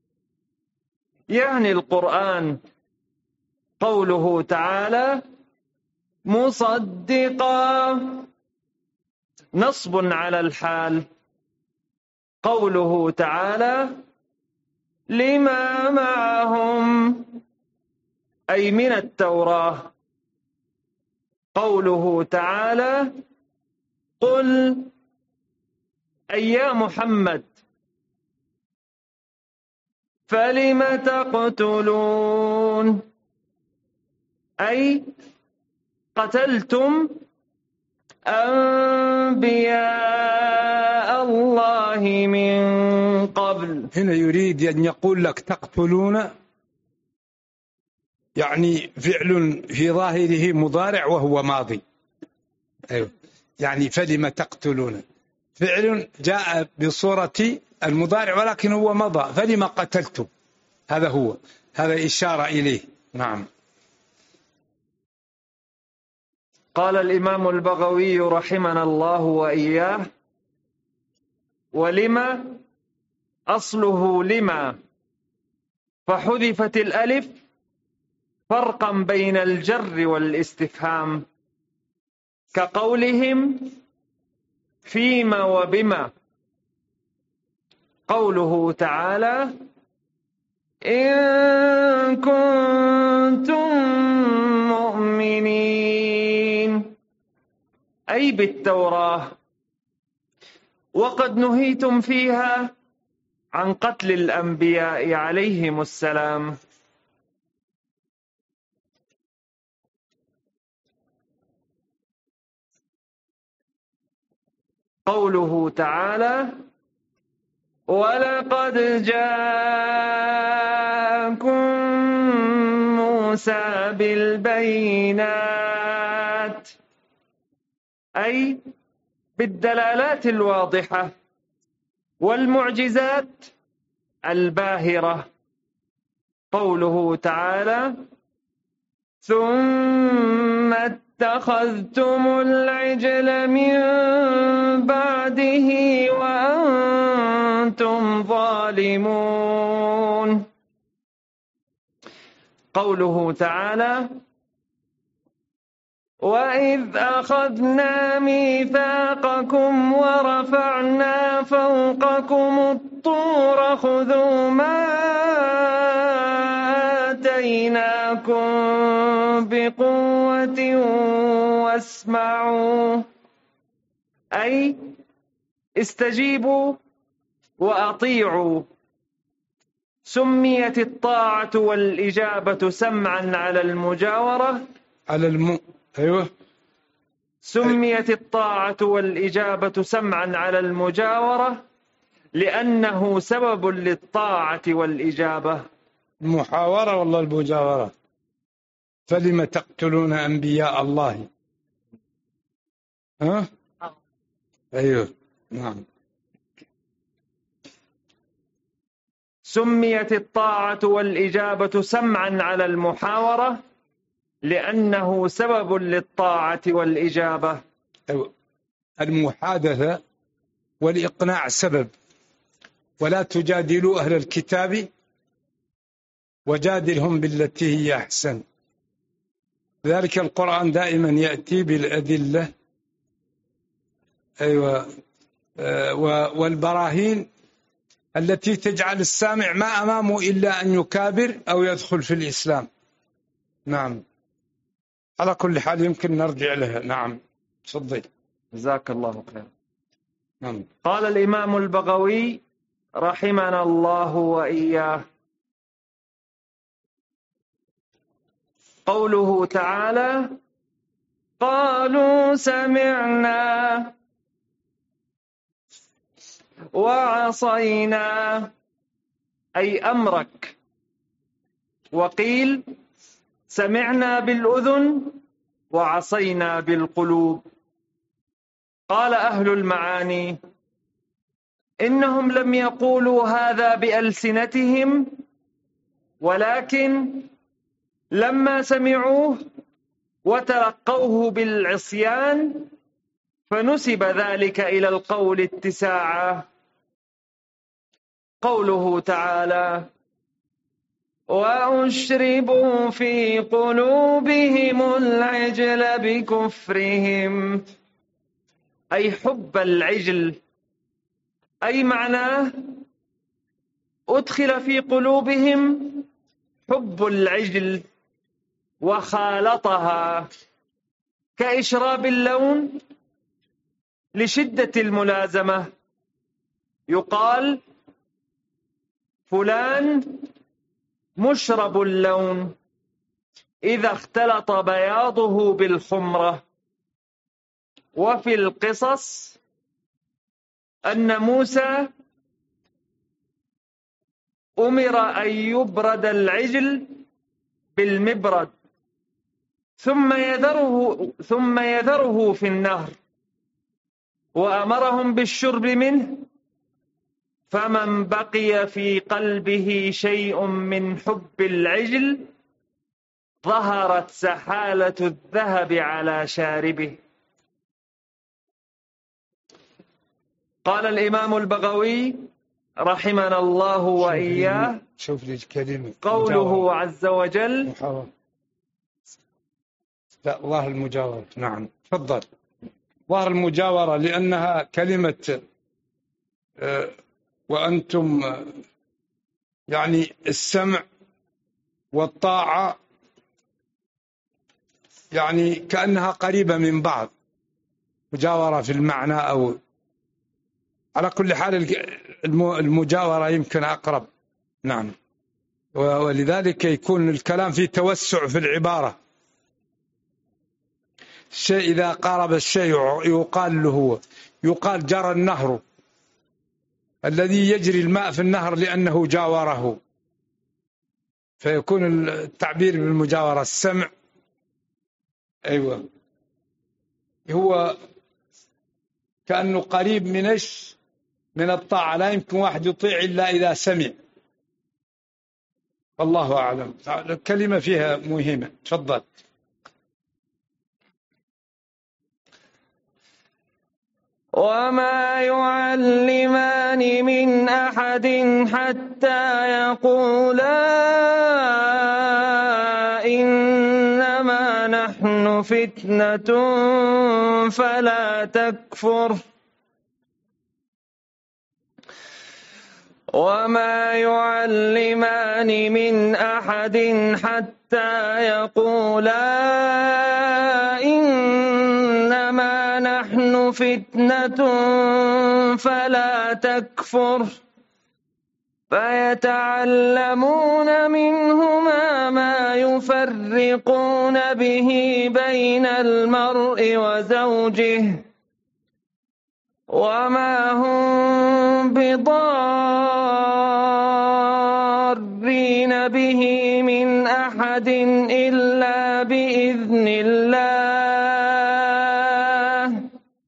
يعني القرآن. قوله تعالى: مصدقا، نصب على الحال. قوله تعالى: لما معهم، أي من التوراة. قوله تعالى: قل، أي يا محمد، فلم تقتلون، أي قتلتم أنبياء الله من قبل. هنا يريد أن يقول لك تقتلون، يعني فعل في ظاهره مضارع وهو ماضي. أيوة. يعني فلم تقتلون فعل جاء بصورة المضارع ولكن هو مضى. فلم قتلتم، هذا هو، هذا إشارة إليه. نعم. قال الإمام البغوي رحمنا الله وإياه: ولما أصله لما، فحذفت الألف فرقا بين الجر والاستفهام، كقولهم فيما وبما. قوله تعالى: إن كنتم مؤمنين، أي بالتوراة، وقد نهيتم فيها عن قتل الأنبياء عليهم السلام. قوله تعالى: ولقد جاءكم موسى بالبينات، أي بالدلالات الواضحة والمعجزات الباهرة. قوله تعالى: ثم اتخذتم العجل من بعده وأنتم ظالمون. قوله تعالى: وإذ أخذنا ميثاقكم ورفعنا فوقكم الطور خذوا ما آتيناكم بقوة واسمعوا، أي استجيبوا وأطيعوا. سميت الطاعة والإجابة سمعا على المجاورة أيوه. سميت الطاعة والإجابة سمعا على المجاورة لأنه سبب للطاعة والإجابة. المحاورة والله المجاورة. فلم تقتلون أنبياء الله؟ ها؟ أيوه نعم. سميت الطاعة والإجابة سمعا على المحاورة لأنه سبب للطاعة والإجابة. المحادثة والإقناع سبب، ولا تجادلوا أهل الكتاب وجادلهم بالتي هي أحسن. لذلك القرآن دائما يأتي بالأدلة أيوة والبراهين التي تجعل السامع ما أمامه إلا أن يكابر أو يدخل في الإسلام. نعم، على كل حال يمكن نرجع لها. نعم تفضل. جزاك الله خير. نعم. قال الإمام البغوي رحمنا الله وإياه: قوله تعالى: قالوا سمعنا وعصينا، أي أمرك. وقيل سمعنا بالأذن وعصينا بالقلوب. قال أهل المعاني: إنهم لم يقولوا هذا بألسنتهم، ولكن لما سمعوه وتلقوه بالعصيان فنسب ذلك إلى القول اتساعا. قوله تعالى: وأشربوا في قلوبهم العجل بكفرهم، أي حب العجل، أي معناه أدخل في قلوبهم حب العجل وخالطها كإشراب اللون لشدة الملازمة. يقال فلان مشرب اللون إذا اختلط بياضه بالحمرة. وفي القصص أن موسى أمر أن يبرد العجل بالمبرد ثم يذره في النهر، وأمرهم بالشرب منه، فمن بقي في قلبه شيء من حب العجل ظهرت سحالة الذهب على شاربه. قال الإمام البغوي رحمنا الله وإياه: شوف لي كلمة قوله عز وجل: لا، ظاهر المجاورة. نعم تفضل. ظاهر المجاورة لأنها كلمة وأنتم يعني السمع والطاعة يعني كأنها قريبة من بعض، مجاورة في المعنى أو على كل حال المجاورة يمكن أقرب. نعم. ولذلك يكون الكلام فيه توسع في العبارة. الشيء إذا قارب الشيء يقال له، يقال جرى النهر، الذي يجري الماء في النهر لأنه جاوره، فيكون التعبير بالمجاورة السمع. أيوة، هو كأنه قريب من الطاعة. لا يمكن واحد يطيع إلا إذا سمع. والله أعلم. الكلمة فيها مهمة. تفضل. وما يعلمان من أحد حتى يقولا إنما نحن فتنة فلا تكفر. وما يعلمان من أحد حتى يقولا إنما نحن فتنة فلا تكفر. فيتعلمون منهما ما يفرقون به بين المرء وزوجه وما هم بضارين به من أحد إلا بإذن الله.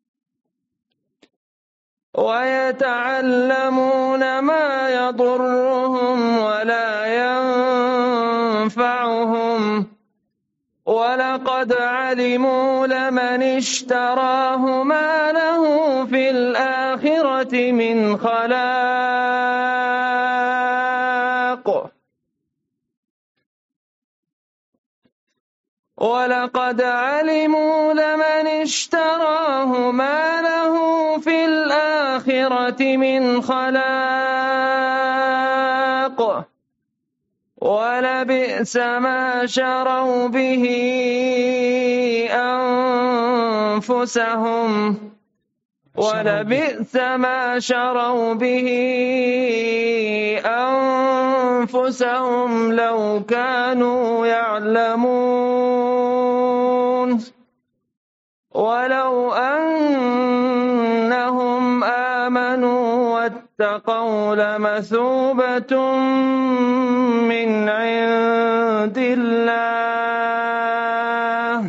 ويتعلمون ما يضرهم ولا ينفعهم ولقد علموا لمن اشتراه ما له في الآخرة من خلاق. ولقد علموا لمن اشتراه ما له في الآخرة من خلاق ولبئس ما شروا به أنفسهم ولبئس ما شروا به أنفسهم لو كانوا يعلمون. ولو أنهم آمنوا واتقوا لمثوبة من عند الله.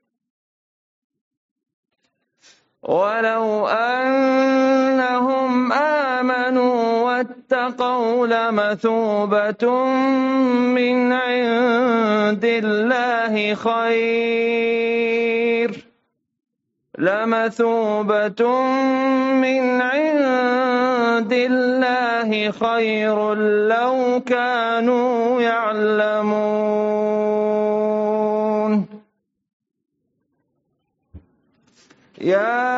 ولو أنهم آمنوا واتقوا لمثوبة من عند الله خير. لمثوبة من عند الله خير لو كانوا يعلمون. يا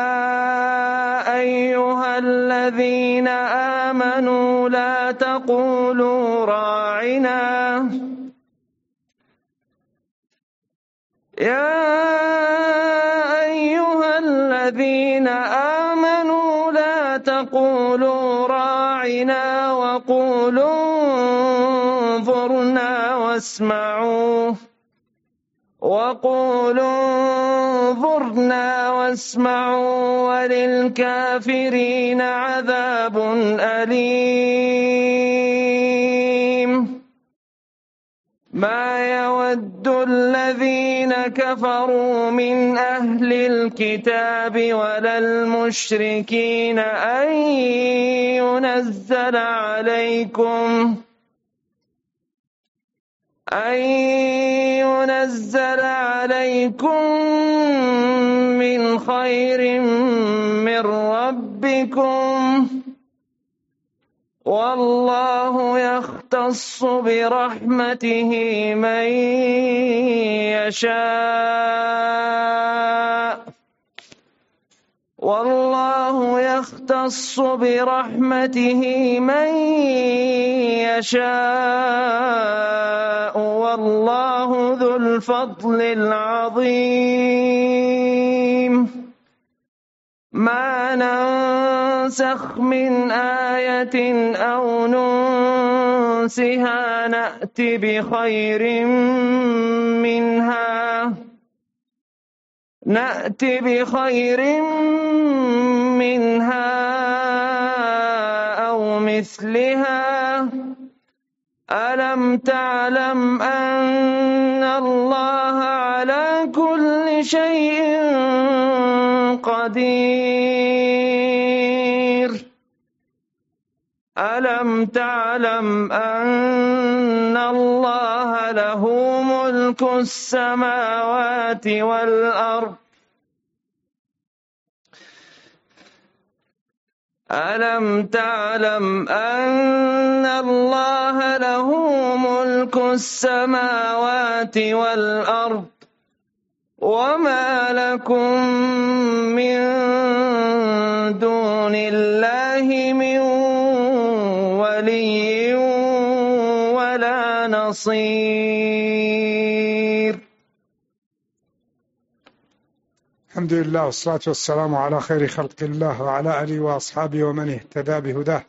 أيها الذين آمنوا لا تقولوا راعنا يا أيها الذين آمنوا لا تقولوا راعنا وقولوا انظرنا واسمعوا وللكافرين عذاب أليم. ما يود الذين كفروا من أهل الكتاب ولا المشركين أن ينزل عليكم من خير من ربكم والله يختص برحمته من يشاء والله ذو الفضل العظيم. ما ننسخ من آية أو ننسها نأت بخير منها أو مثلها ألم تعلم أن الله على كل شيء قدير ألم تعلم أن الله له ملك السماوات والأرض ألم تعلم أن الله له ملك السماوات والأرض وما لكم من دون الله من ولي ولا نصير. الحمد لله والصلاة والسلام على خير خلق الله وعلى آله وأصحابه ومن اهتدى بهداه.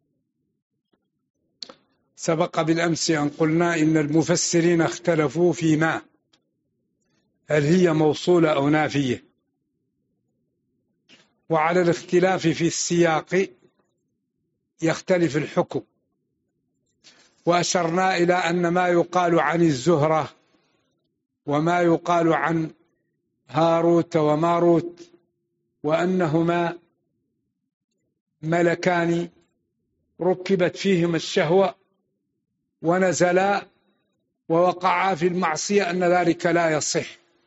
سبق بالأمس أن قلنا إن المفسرين اختلفوا فيما هل هي موصولة أو نافية، وعلى الاختلاف في السياق يختلف الحكم. وأشرنا إلى أن ما يقال عن الزهرة وما يقال عن هاروت وماروت وأنهما ملكان ركبت فيهما الشهوة ونزلا ووقعا في المعصية أن ذلك لا يصح،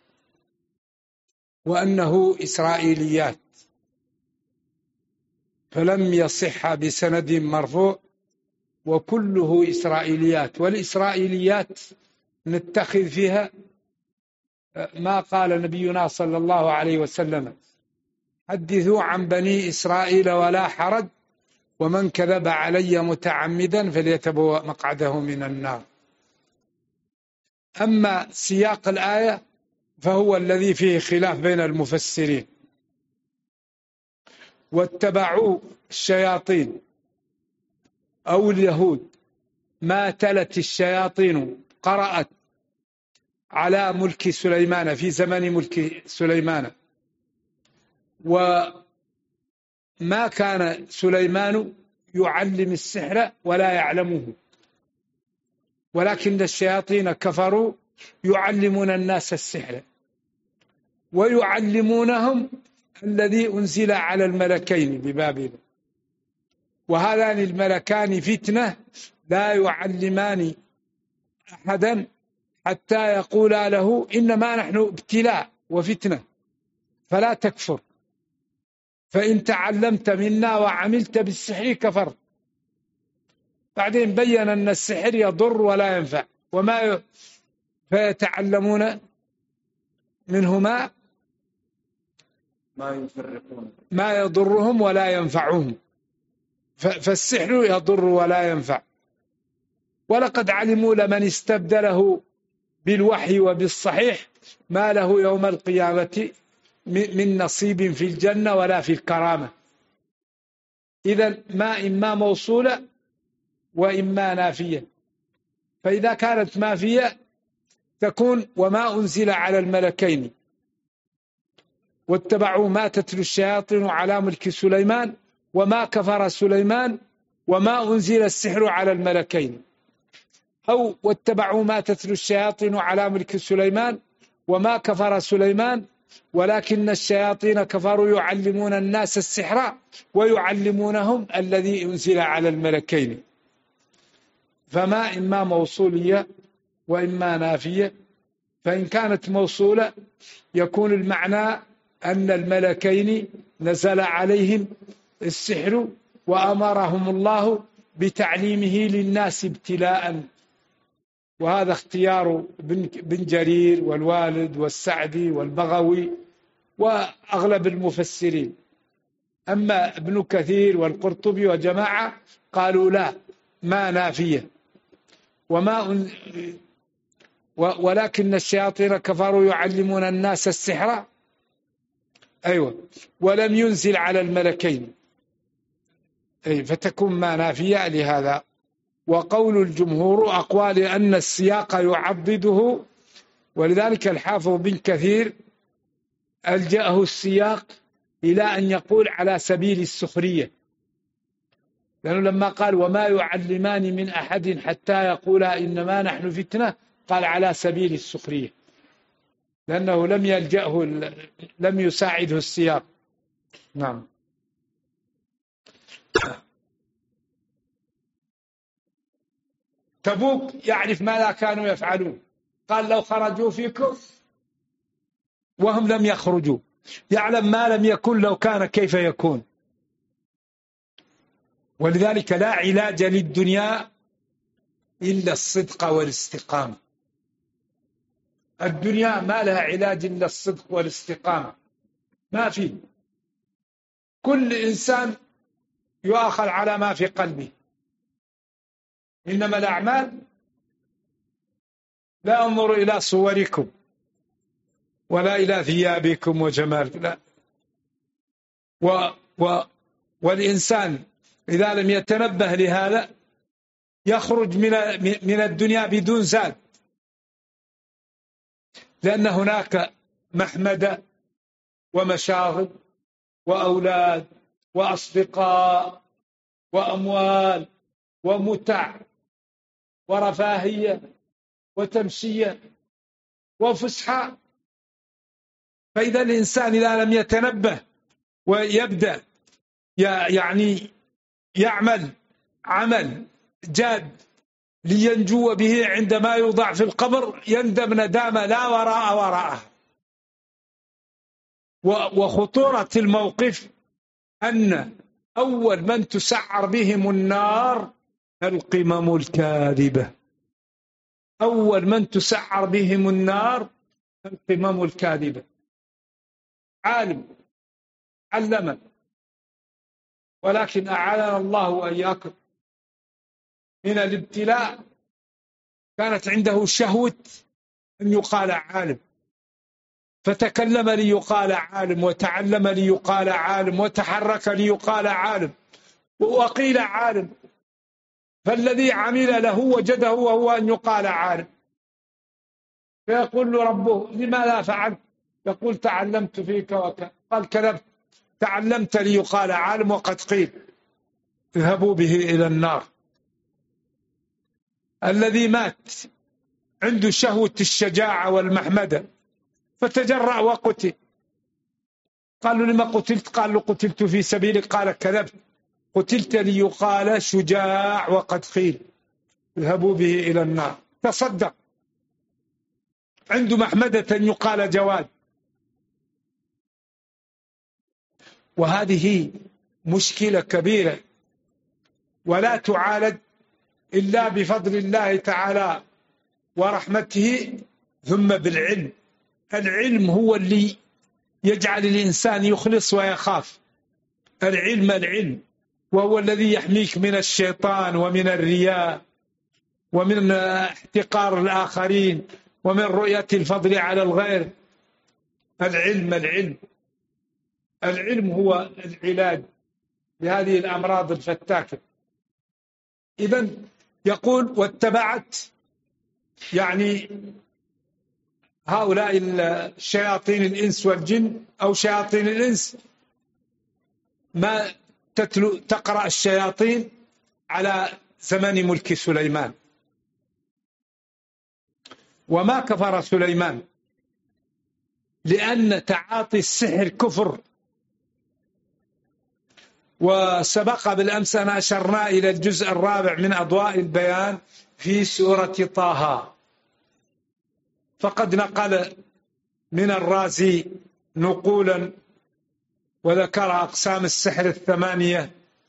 وأنه إسرائيليات فلم يصح بسند مرفوع، وكله إسرائيليات. والإسرائيليات نتخذ فيها ما قال نبينا صلى الله عليه وسلم: حدثوا عن بني إسرائيل ولا حرج، ومن كذب علي متعمدا فليتبوأ مقعده من النار. أما سياق الآية فهو الذي فيه خلاف بين المفسرين. واتبعوا الشياطين أو اليهود ما تلت الشياطين قرأت على ملك سليمان في زمن ملك سليمان، وما كان سليمان يعلم السحر ولا يعلمه، ولكن الشياطين كفروا يعلمون الناس السحر ويعلمونهم الذي أنزل على الملكين ببابل، وهذان الملكان فتنة لا يعلمان أحدا حتى يقولا له إنما نحن ابتلاء وفتنة فلا تكفر، فإن تعلمت منا وعملت بالسحر كفرت. بعدين بين أن السحر يضر ولا ينفع، فيتعلمون منهما ما يضرهم ولا ينفعهم، فالسحر يضر ولا ينفع. ولقد علموا لمن استبدله بالوحي وبالصحيح ما له يوم القيامة من نصيب في الجنة ولا في الكرامة. إذن ما إما موصولة وإما نافية، فإذا كانت مافية تكون وما أنزل على الملكين واتبعوا ما تتلو الشياطين على ملك سليمان وما كفر سليمان وما أنزل السحر على الملكين، أو واتبعوا ما تتلو الشياطين على ملك سليمان وما كفر سليمان ولكن الشياطين كفروا يعلمون الناس السحر ويعلمونهم الذي أنزل على الملكين. فما إما موصولية وإما نافية. فإن كانت موصولة يكون المعنى أن الملكين نزل عليهم السحر وأمرهم الله بتعليمه للناس ابتلاء، وهذا اختيار بن جرير والوالد والسعدي والبغوي وأغلب المفسرين. أما ابن كثير والقرطبي وجماعة قالوا لا، ما نافية ولكن الشياطين كفروا يعلمون الناس السحر أيوة ولم ينزل على الملكين، أي فتكون ما نافية لهذا. وقول الجمهور أقوى لأن السياق يعضده، ولذلك الحافظ بن كثير ألجأه السياق إلى أن يقول على سبيل السخرية، لأنه لما قال وما يعلمان من أحد حتى يقولا إنما نحن فتنة قال على سبيل السخرية، لأنه لم يلجأه، لم يساعده السياق. نعم. تبوك يعرف ماذا كانوا يفعلون، قال لو خرجوا فيكم وهم لم يخرجوا، يعلم ما لم يكن لو كان كيف يكون. ولذلك لا علاج للدنيا إلا الصدق والاستقامة. الدنيا ما لها علاج إلا الصدق والاستقامة، ما في. كل إنسان يؤاخذ على ما في قلبه، إنما الأعمال لا أنظر إلى صوركم ولا إلى ثيابكم وجمالكم، لا. والإنسان إذا لم يتنبه لهذا يخرج من الدنيا بدون زاد، لأن هناك محمدة ومشاغل وأولاد وأصدقاء وأموال ومتع ورفاهية وتمشية وفسحة. فإذا الإنسان إذا لم يتنبه ويبدأ يعني يعمل عمل جاد لينجو به عندما يوضع في القبر يندم ندامة لا وراءها. وخطورة الموقف أن أول من تسعر بهم النار القمم الكاذبة، أول من تسعر بهم النار القمم الكاذبة. عالم علم، ولكن أعاننا الله وإياكم من الابتلاء، كانت عنده شهوة أن يقال عالم، فتكلم ليقال عالم، وتعلم ليقال عالم، وتحرك ليقال عالم، وقيل عالم، فالذي عمل له وجده وهو أن يقال عالم، فيقول له ربه لماذا فعلت؟ يقول تعلمت فيك وكذا. قال كذبت، تعلمت ليقال عالم وقد قيل اذهبوا به إلى النار. الذي مات عنده شهوة الشجاعة والمحمدة فتجرأ وقتل، قالوا لما قتلت؟ قال له قتلت في سبيلك، قال كذبت، قتلت ليقال شجاع وقد قيل اذهبوا به إلى النار. تصدق، عنده محمدة يقال جواد. وهذه مشكلة كبيرة ولا تعالج إلا بفضل الله تعالى ورحمته ثم بالعلم. العلم هو اللي يجعل الإنسان يخلص ويخاف. العلم وهو الذي يحميك من الشيطان ومن الرياء ومن احتقار الآخرين ومن رؤية الفضل على الغير. العلم هو العلاج لهذه الأمراض الفتاكة. إذن يقول واتبعت يعني هؤلاء الشياطين الإنس والجن أو شياطين الإنس ما تقرأ الشياطين على زمن ملك سليمان. وما كفر سليمان، لأن تعاطي السحر كفر. وسبق بالأمس أن أشرنا إلى الجزء الرابع من أضواء البيان في سورة طه، فقد نقل من الرازي نقولا وذكر أقسام السحر 8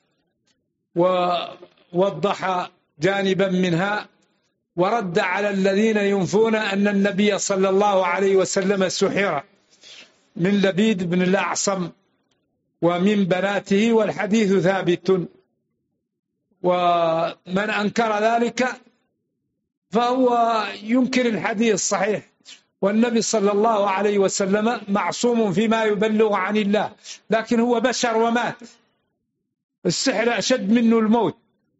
ووضح جانبا منها، ورد على الذين ينفون أن النبي صلى الله عليه وسلم سحر من لبيد بن الأعصم ومن بناته، والحديث ثابت. ومن أنكر ذلك فهو ينكر الحديث الصحيح، والنبي صلى الله عليه وسلم معصوم فيما يبلغ عن الله، لكن هو بشر ومات. السحر أشد منه الموت.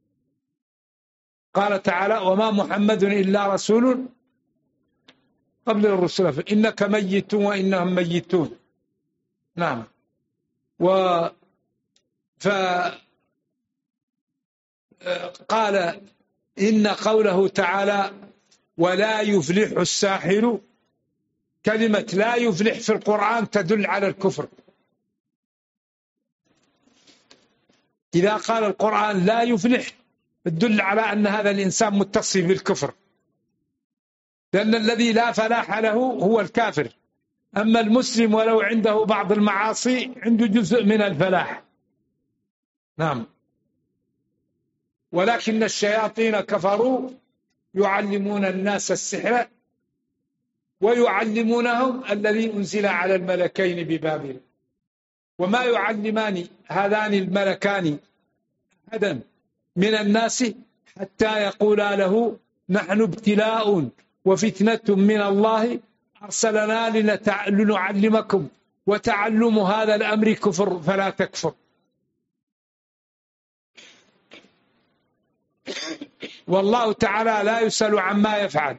قال تعالى: وما محمد إلا رسول قبل الرسل إنك ميت وإنهم ميتون. نعم. قال إن قوله تعالى: ولا يفلح الساحر، كلمة لا يفلح في القرآن تدل على الكفر. إذا قال القرآن لا يفلح تدل على أن هذا الإنسان متصف بالكفر، لأن الذي لا فلاح له هو الكافر. أما المسلم ولو عنده بعض المعاصي عنده جزء من الفلاح. نعم. ولكن الشياطين كفروا يعلمون الناس السحر ويعلمونهم الذي أنزل على الملكين ببابل وما يعلمان هذان الملكان أحدا من الناس حتى يقولا له نحن ابتلاء وفتنة من الله أرسلنا لنعلمكم وتعلم هذا الأمر كفر فلا تكفر. والله تعالى لا يسأل عما يفعل،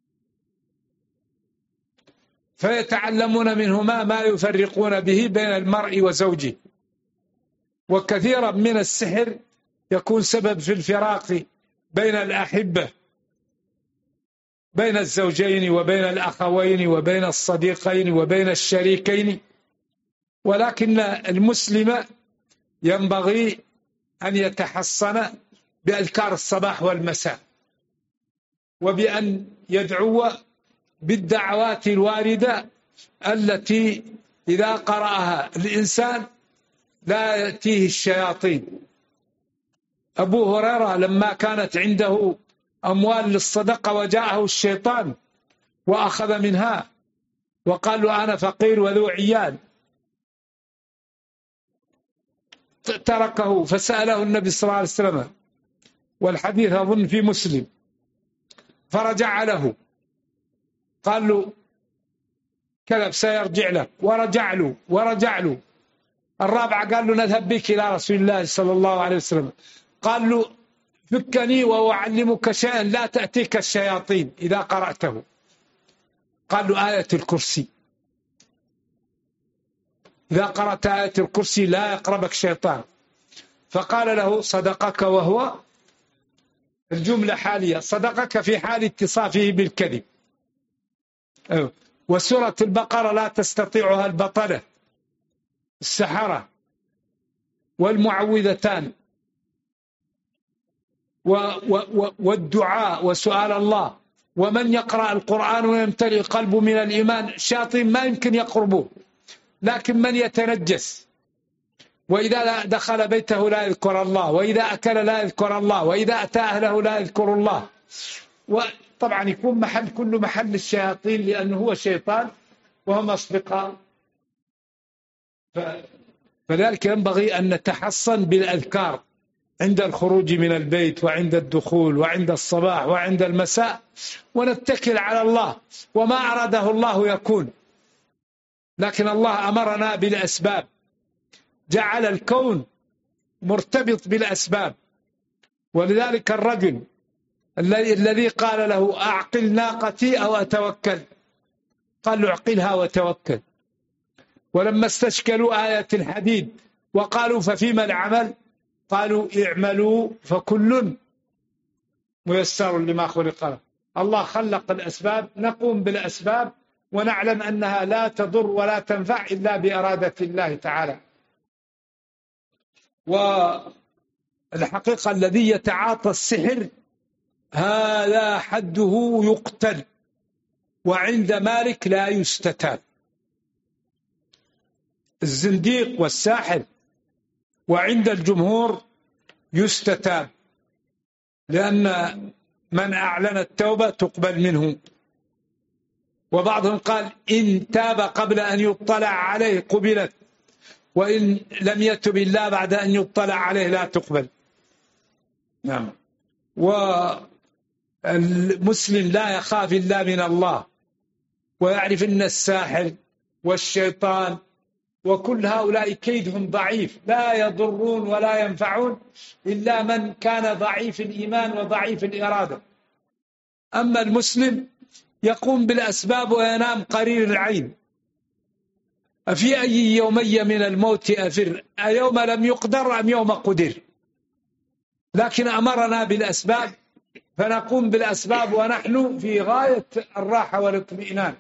فيتعلمون منهما ما يفرقون به بين المرء وزوجه. وكثيرا من السحر يكون سبب في الفراق بين الأحبة، بين الزوجين وبين الأخوين وبين الصديقين وبين الشريكين. ولكن المسلم ينبغي أن يتحصن بأذكار الصباح والمساء، وبأن يدعو بالدعوات الواردة التي إذا قرأها الإنسان لا يأتيه الشياطين. أبو هريرة لما كانت عنده أموال للصدقة وجاءه الشيطان وأخذ منها وقال له أنا فقير وذو عيال، تركه فسأله النبي صلى الله عليه وسلم، والحديث أظن في مسلم، فرجع له قال له كذب سيرجع لك، ورجع له الرابعة قال له نذهب بك إلى رسول الله صلى الله عليه وسلم، قال له فكني وأعلمك شيئا لا تأتيك الشياطين إذا قرأته. قال له آية الكرسي، إذا قرأت آية الكرسي لا يقربك شيطان. فقال له صدقك، وهو الجملة حالية، صدقك في حال اتصافه بالكذب. وسورة البقرة لا تستطيعها البطلة السحرة والمعوذتان والدعاء وسؤال الله. ومن يقرأ القرآن ويمتلئ قلبه من الإيمان الشياطين ما يمكن يقربوه، لكن من يتنجس وإذا دخل بيته لا يذكر الله، وإذا أكل لا يذكر الله، وإذا أتى أهله لا يذكر الله. وطبعا يكون كل محل الشياطين لأنه هو شيطان وهم أصدقاء. فلذلك ينبغي أن نتحصن بالأذكار عند الخروج من البيت وعند الدخول وعند الصباح وعند المساء، ونتكل على الله، وما أراده الله يكون. لكن الله أمرنا بالأسباب، جعل الكون مرتبط بالأسباب. ولذلك الرجل الذي قال له أعقل ناقتي أو أتوكل، قال له اعقلها وتوكل. ولما استشكلوا آية الحديد وقالوا ففيما العمل، قالوا اعملوا فكل ميسر لما خلق له. الله خلق الأسباب، نقوم بالأسباب ونعلم أنها لا تضر ولا تنفع إلا بإرادة الله تعالى. والحقيقة الذي يتعاطى السحر هذا حده يقتل، وعند مالك لا يستتاب. الزنديق والساحر، وعند الجمهور يستتاب، لأن من أعلن التوبة تقبل منه. وبعضهم قال إن تاب قبل أن يطلع عليه قبلت، وإن لم يتب الله بعد أن يطلع عليه لا تقبل. نعم. والمسلم لا يخاف إلا من الله، ويعرف أن الساحر والشيطان وكل هؤلاء كيدهم ضعيف، لا يضرون ولا ينفعون إلا من كان ضعيف الإيمان وضعيف الإرادة. أما المسلم يقوم بالأسباب وينام قرير العين. أفي أي يومي من الموت أفر، أيوم لم يقدر أم يوم قدر؟ لكن أمرنا بالأسباب فنقوم بالأسباب ونحن في غاية الراحة والاطمئنان،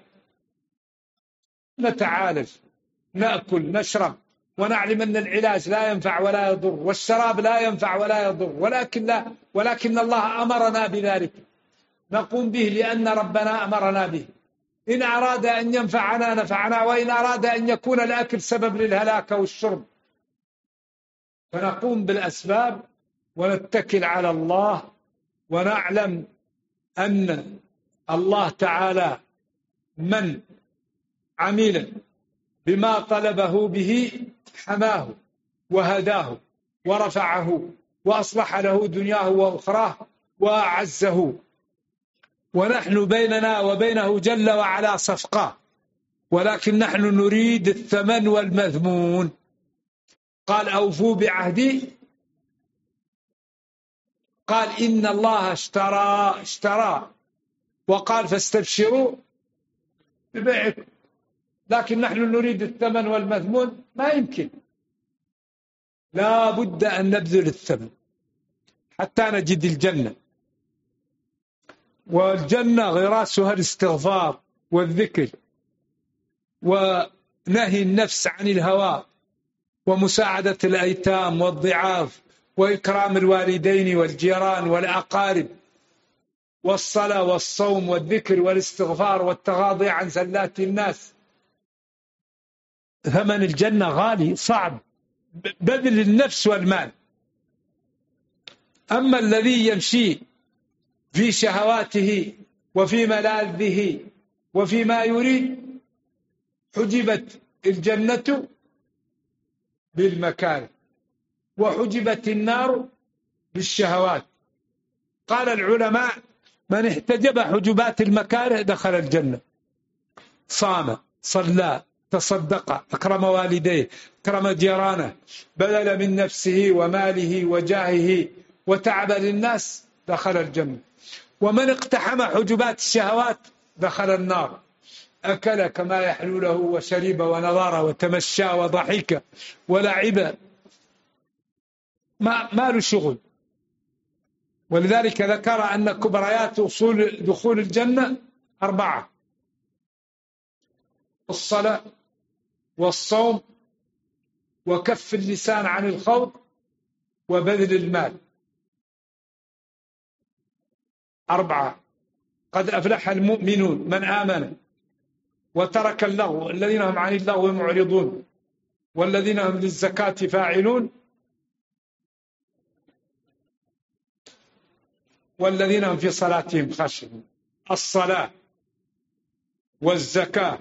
نتعالج، نأكل، نشرب، ونعلم أن العلاج لا ينفع ولا يضر، والشراب لا ينفع ولا يضر، ولكن الله أمرنا بذلك، نقوم به لأن ربنا أمرنا به. إن أراد أن ينفعنا نفعنا، وإن أراد أن يكون الأكل سبب للهلاك والشرب، فنقوم بالأسباب ونتكل على الله، ونعلم أن الله تعالى من عمل بما طلبه به حماه وهداه ورفعه وأصلح له دنياه وأخراه وأعزه، ونحن بيننا وبينه جل وعلا صفقة، ولكن نحن نريد الثمن والمذمون. قال أوفوا بعهدي، قال إن الله اشترى، وقال فاستبشروا ببيعكم، لكن نحن نريد الثمن والمذمون، ما يمكن، لا بد أن نبذل الثمن حتى نجد الجنة. والجنة غراسها الاستغفار والذكر ونهي النفس عن الهوى ومساعدة الأيتام والضعاف وإكرام الوالدين والجيران والأقارب، والصلاة والصوم والذكر والاستغفار والتغاضي عن زلات الناس. ثمن الجنة غالي صعب، بذل النفس والمال. أما الذي يمشي في شهواته وفي ملاذه وفي ما يريد، حجبت الجنة بالمكاره وحجبت النار بالشهوات. قال العلماء من احتجب حجبات المكاره دخل الجنة، صام، صلى، تصدق، أكرم والديه، أكرم جيرانه، بذل من نفسه وماله وجاهه وتعب للناس، دخل الجنة. ومن اقتحم حجبات الشهوات دخل النار، أكل كما يحلو له وشرب ونظر وتمشى وضحك ولعب، ما له شغل. ولذلك ذكر أن كبريات أصول دخول الجنة 4: الصلاة والصوم وكف اللسان عن الخوض وبذل المال. 4: قد أفلح المؤمنون من آمن وترك اللغو، الذين هم عن اللغو معرضون، والذين هم للزكاة فاعلون، والذين هم في صلاتهم خاشعون. الصلاة والزكاة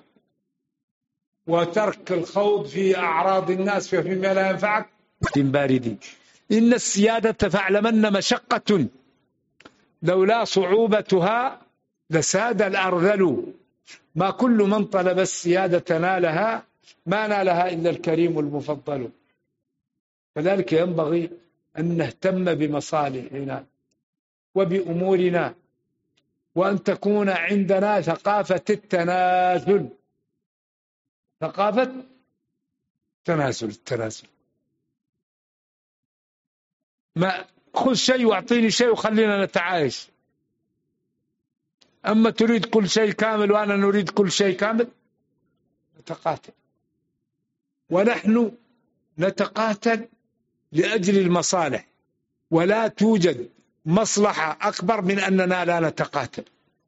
وترك الخوض في أعراض الناس فيما لا ينفعك باردين. إن السيادة فاعلمن مشقة لولا صعوبتها لساد الأرذل، ما كل من طلب السيادة نالها، ما نالها إلا الكريم المفضل. فذلك ينبغي أن نهتم بمصالحنا وبأمورنا، وأن تكون عندنا ثقافة التنازل، ثقافة التنازل. ما خذ شيء واعطيني شيء وخلينا نتعايش. أما تريد كل شيء كامل وأنا نريد كل شيء كامل، نتقاتل. ونحن نتقاتل لأجل المصالح، ولا توجد مصلحة أكبر من أننا لا نتقاتل.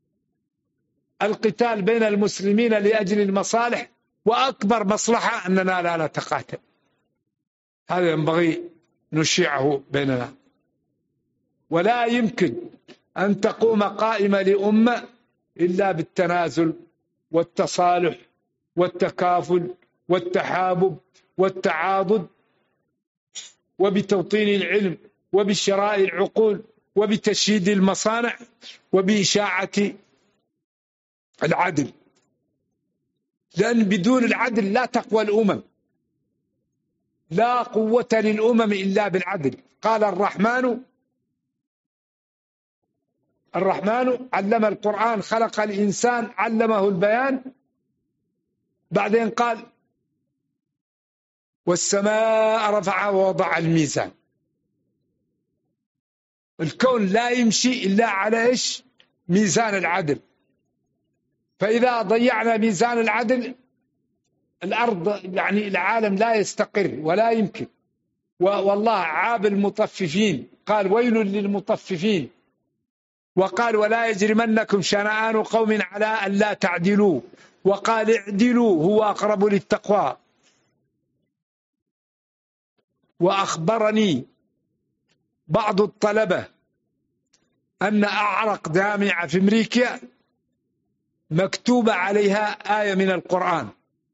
القتال بين المسلمين لأجل المصالح، وأكبر مصلحة أننا لا نتقاتل. هذا ينبغي نشيعه بيننا. ولا يمكن أن تقوم قائمة لأمة إلا بالتنازل والتصالح والتكافل والتحابب والتعاضد، وبتوطين العلم وبشراء العقول وبتشييد المصانع وبإشاعة العدل. لأن بدون العدل لا تقوى الأمم، لا قوة للأمم إلا بالعدل. قال الرحمن علم القرآن، خلق الإنسان، علمه البيان. بعدين قال والسماء رفعها ووضع الميزان. الكون لا يمشي إلا على إيش؟ ميزان العدل. فإذا ضيعنا ميزان العدل الأرض يعني العالم لا يستقر ولا يمكن. والله عاب المطففين، قال ويل للمطففين. وقال ولا يجرمنكم شنآن قوم على أن لا تعدلوا، وقال اعدلوا هو أقرب للتقوى. وأخبرني بعض الطلبة أن أعرق جامعة في أمريكا مكتوب عليها آية من القرآن،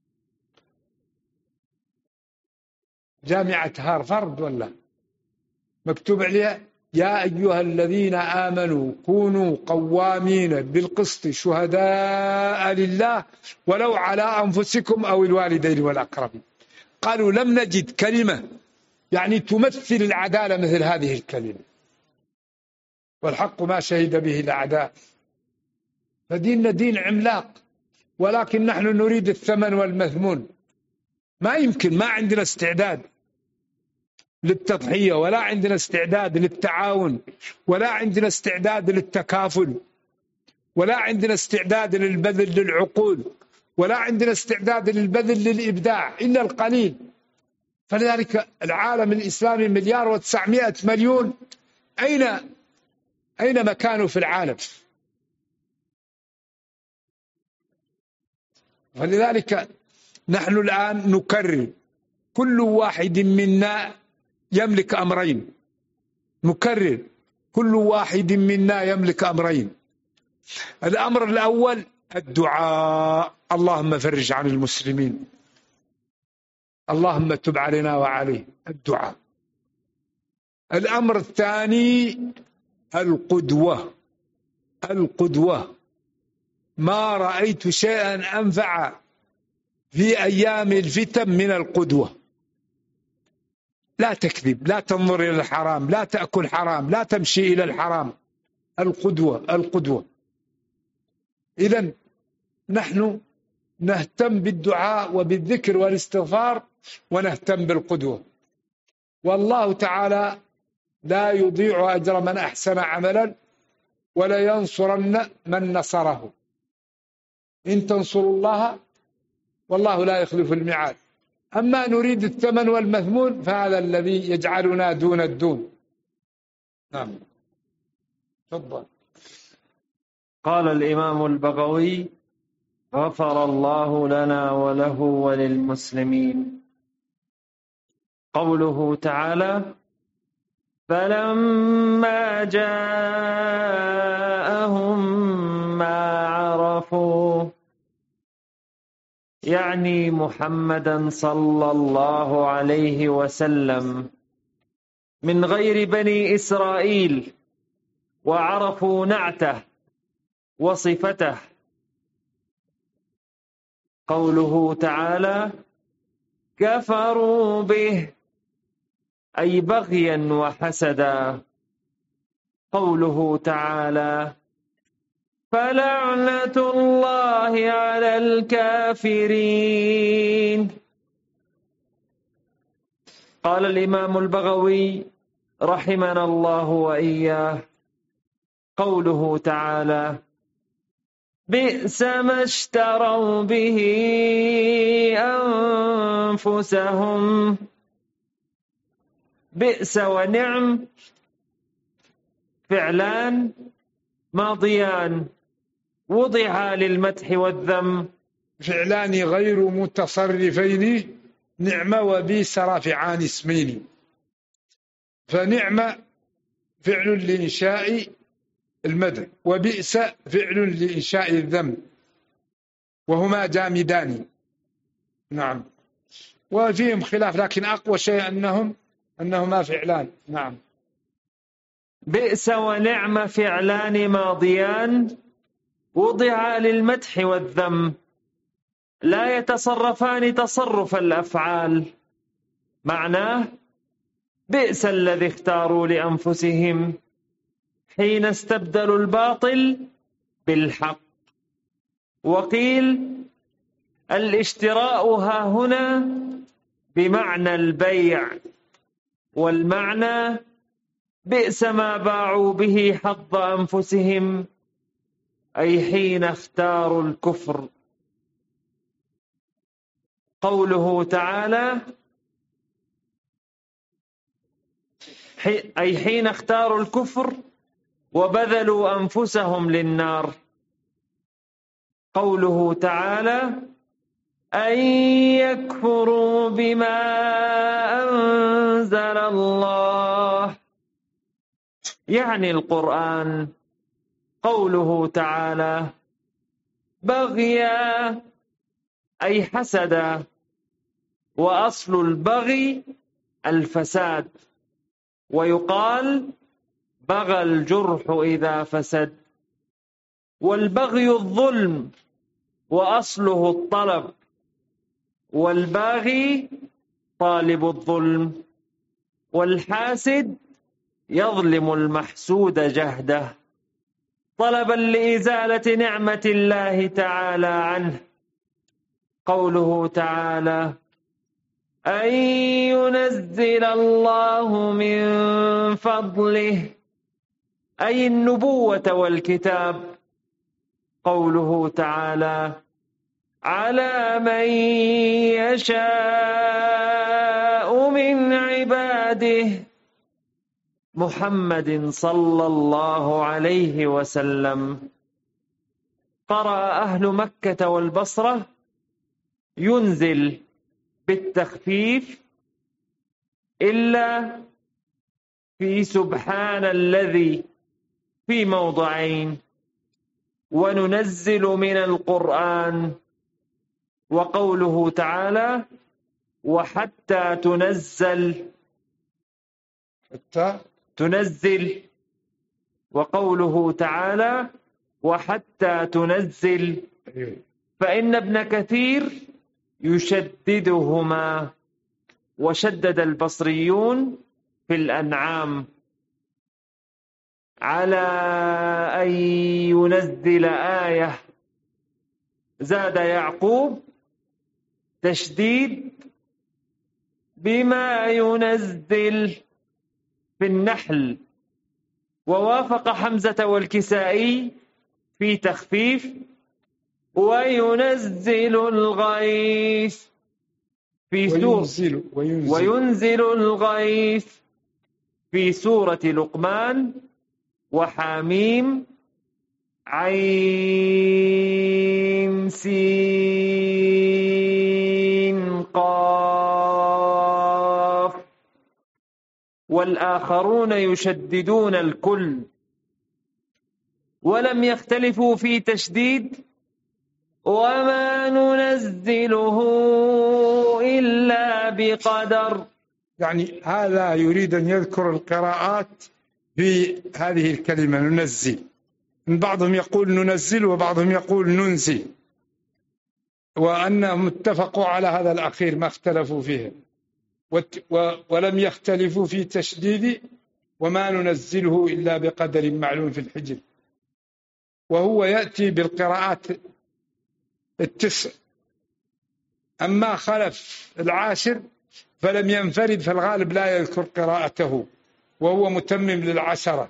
جامعة هارفارد ولا مكتوب عليها يا أيها الذين آمنوا كونوا قوامين بالقسط شهداء لله ولو على أنفسكم أو الوالدين والأقربين. قالوا لم نجد كلمة يعني تمثل العدالة مثل هذه الكلمة، والحق ما شهد به الأعداء. فديننا دين عملاق، ولكن نحن نريد الثمن والمثمون. ما يمكن، ما عندنا استعداد للتضحية، ولا عندنا استعداد للتعاون، ولا عندنا استعداد للتكافل، ولا عندنا استعداد للبذل للعقول، ولا عندنا استعداد للبذل للإبداع إلا القليل. فلذلك العالم الإسلامي 1,900,000,000 أين مكانه في العالم؟ فلذلك نحن الآن نكرر كل واحد منا يملك أمرين. نكرر كل واحد منا يملك أمرين. الأمر الأول الدعاء، اللهم فرج عن المسلمين، اللهم تب علينا وعليه، الدعاء. الأمر الثاني القدوة. ما رأيت شيئا أنفع في أيام الفتن من القدوة. لا تكذب، لا تنظر إلى الحرام، لا تأكل حرام، لا تمشي إلى الحرام. القدوة. إذن نحن نهتم بالدعاء وبالذكر والاستغفار، ونهتم بالقدوة. والله تعالى لا يضيع أجر من أحسن عملا ولا ينصرن من نصره. إن تنصروا الله والله لا يخلف الميعاد. أما نريد الثمن والمثمون فهذا الذي يجعلنا دون الدون. نعم، تفضل. قال الإمام البغوي غفر الله لنا وله وللمسلمين. قوله تعالى فلما جاءهم ما عرفوا، يعني محمدا صلى الله عليه وسلم من غير بني إسرائيل، وعرفوا نعته وصفته. قوله تعالى كفروا به، أي بغيا وحسدا. قوله تعالى فلعنة الله على الكافرين. قال الإمام البغوي رحمنا الله وإياه قوله تعالى بئس ما اشتروا به أنفسهم. بئس ونعم فعلان ماضيان وضعا للمدح والذم، فعلان غير متصرفين، نعمة وبئس رافعان اسمين. فنعمة فعل لإنشاء المدح، وبئس فعل لإنشاء الذم، وهما جامدان. نعم، وفيهم خلاف، لكن أقوى شيء أنهما فعلان. نعم. بئس ونعم فعلان ماضيان وضعا للمدح والذم. لا يتصرفان تصرف الأفعال. معناه بئس الذي اختاروا لأنفسهم حين استبدلوا الباطل بالحق. وقيل الاشتراء ها هنا بمعنى البيع، والمعنى بئس ما باعوا به حظ أنفسهم، أي حين اختاروا الكفر. قوله تعالى أي حين اختاروا الكفر وبذلوا أنفسهم للنار. قوله تعالى أن يكفروا بما أنزل الله، يعني القرآن. قوله تعالى بغيا أي حسدا، وأصل البغي الفساد، ويقال بغى الجرح إذا فسد. والبغي الظلم وأصله الطلب، والباغي طالب الظلم، والحاسد يظلم المحسود جهده طلبا لإزالة نعمة الله تعالى عنه. قوله تعالى أن ينزل الله من فضله، أي النبوة والكتاب. قوله تعالى على من يشاء من عباده محمد صلى الله عليه وسلم. قرأ أهل مكة والبصرة ينزل بالتخفيف إلا في سبحان الذي في موضعين، وننزل من القرآن. وقوله تعالى وحتى تنزل، وقوله تعالى وحتى تنزل، فإن ابن كثير يشددهما، وشدد البصريون في الأنعام على أن ينزل آية. زاد يعقوب تشديد بما ينزل في النحل، ووافق حمزة والكسائي في تخفيف وينزل الغيث في وينزل الغيث في سورة لقمان وحاميم عين سين قاف. والآخرون يشددون الكل، ولم يختلفوا في تشديد وما ننزله إلا بقدر. يعني هذا يريد أن يذكر القراءات في هذه الكلمة ننزل. بعضهم يقول ننزل وبعضهم يقول ننزل، وأنهم اتفقوا على هذا الأخير ما اختلفوا فيه، ولم يختلفوا في تشديد وما ننزله إلا بقدر معلوم في الحجر. وهو يأتي بالقراءات التسع. أما خلف العاشر فلم ينفرد، فالغالب لا يذكر قراءته، وهو متمم للعشرة.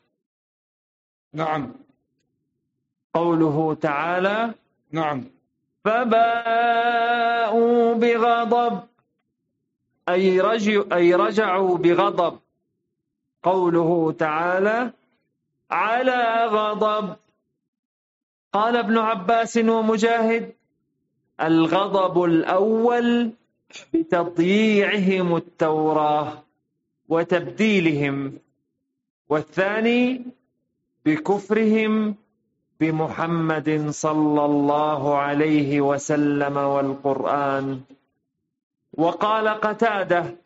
نعم. قوله تعالى نعم فباءوا بغضب، أي رجعوا بغضب. قوله تعالى على غضب. قال ابن عباس ومجاهد الغضب الأول بتضييعهم التوراة وتبديلهم، والثاني بكفرهم بمحمد صلى الله عليه وسلم والقرآن. وقال قتادة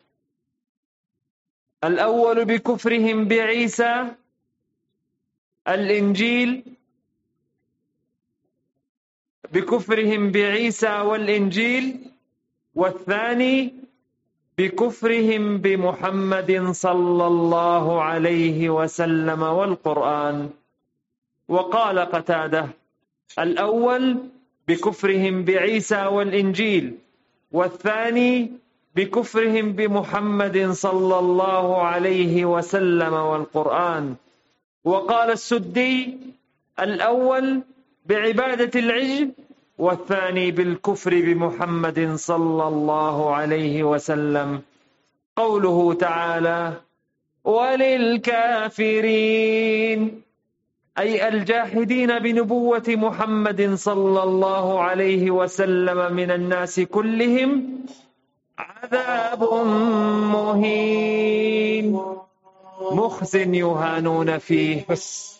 الأول بكفرهم بعيسى الإنجيل بكفرهم بعيسى والإنجيل، والثاني بكفرهم بمحمد صلى الله عليه وسلم والقرآن. وقال قتادة: الأول بكفرهم بعيسى والإنجيل، والثاني بكفرهم بمحمد صلى الله عليه وسلم والقرآن. وقال السدي: الأول بعبادة العجل، والثاني بالكفر بمحمد صلى الله عليه وسلم. قوله تعالى: وللكافرين، أي الجاحدين بنبوة محمد صلى الله عليه وسلم من الناس كلهم، عذاب مهين مخز يهانون فيه. بس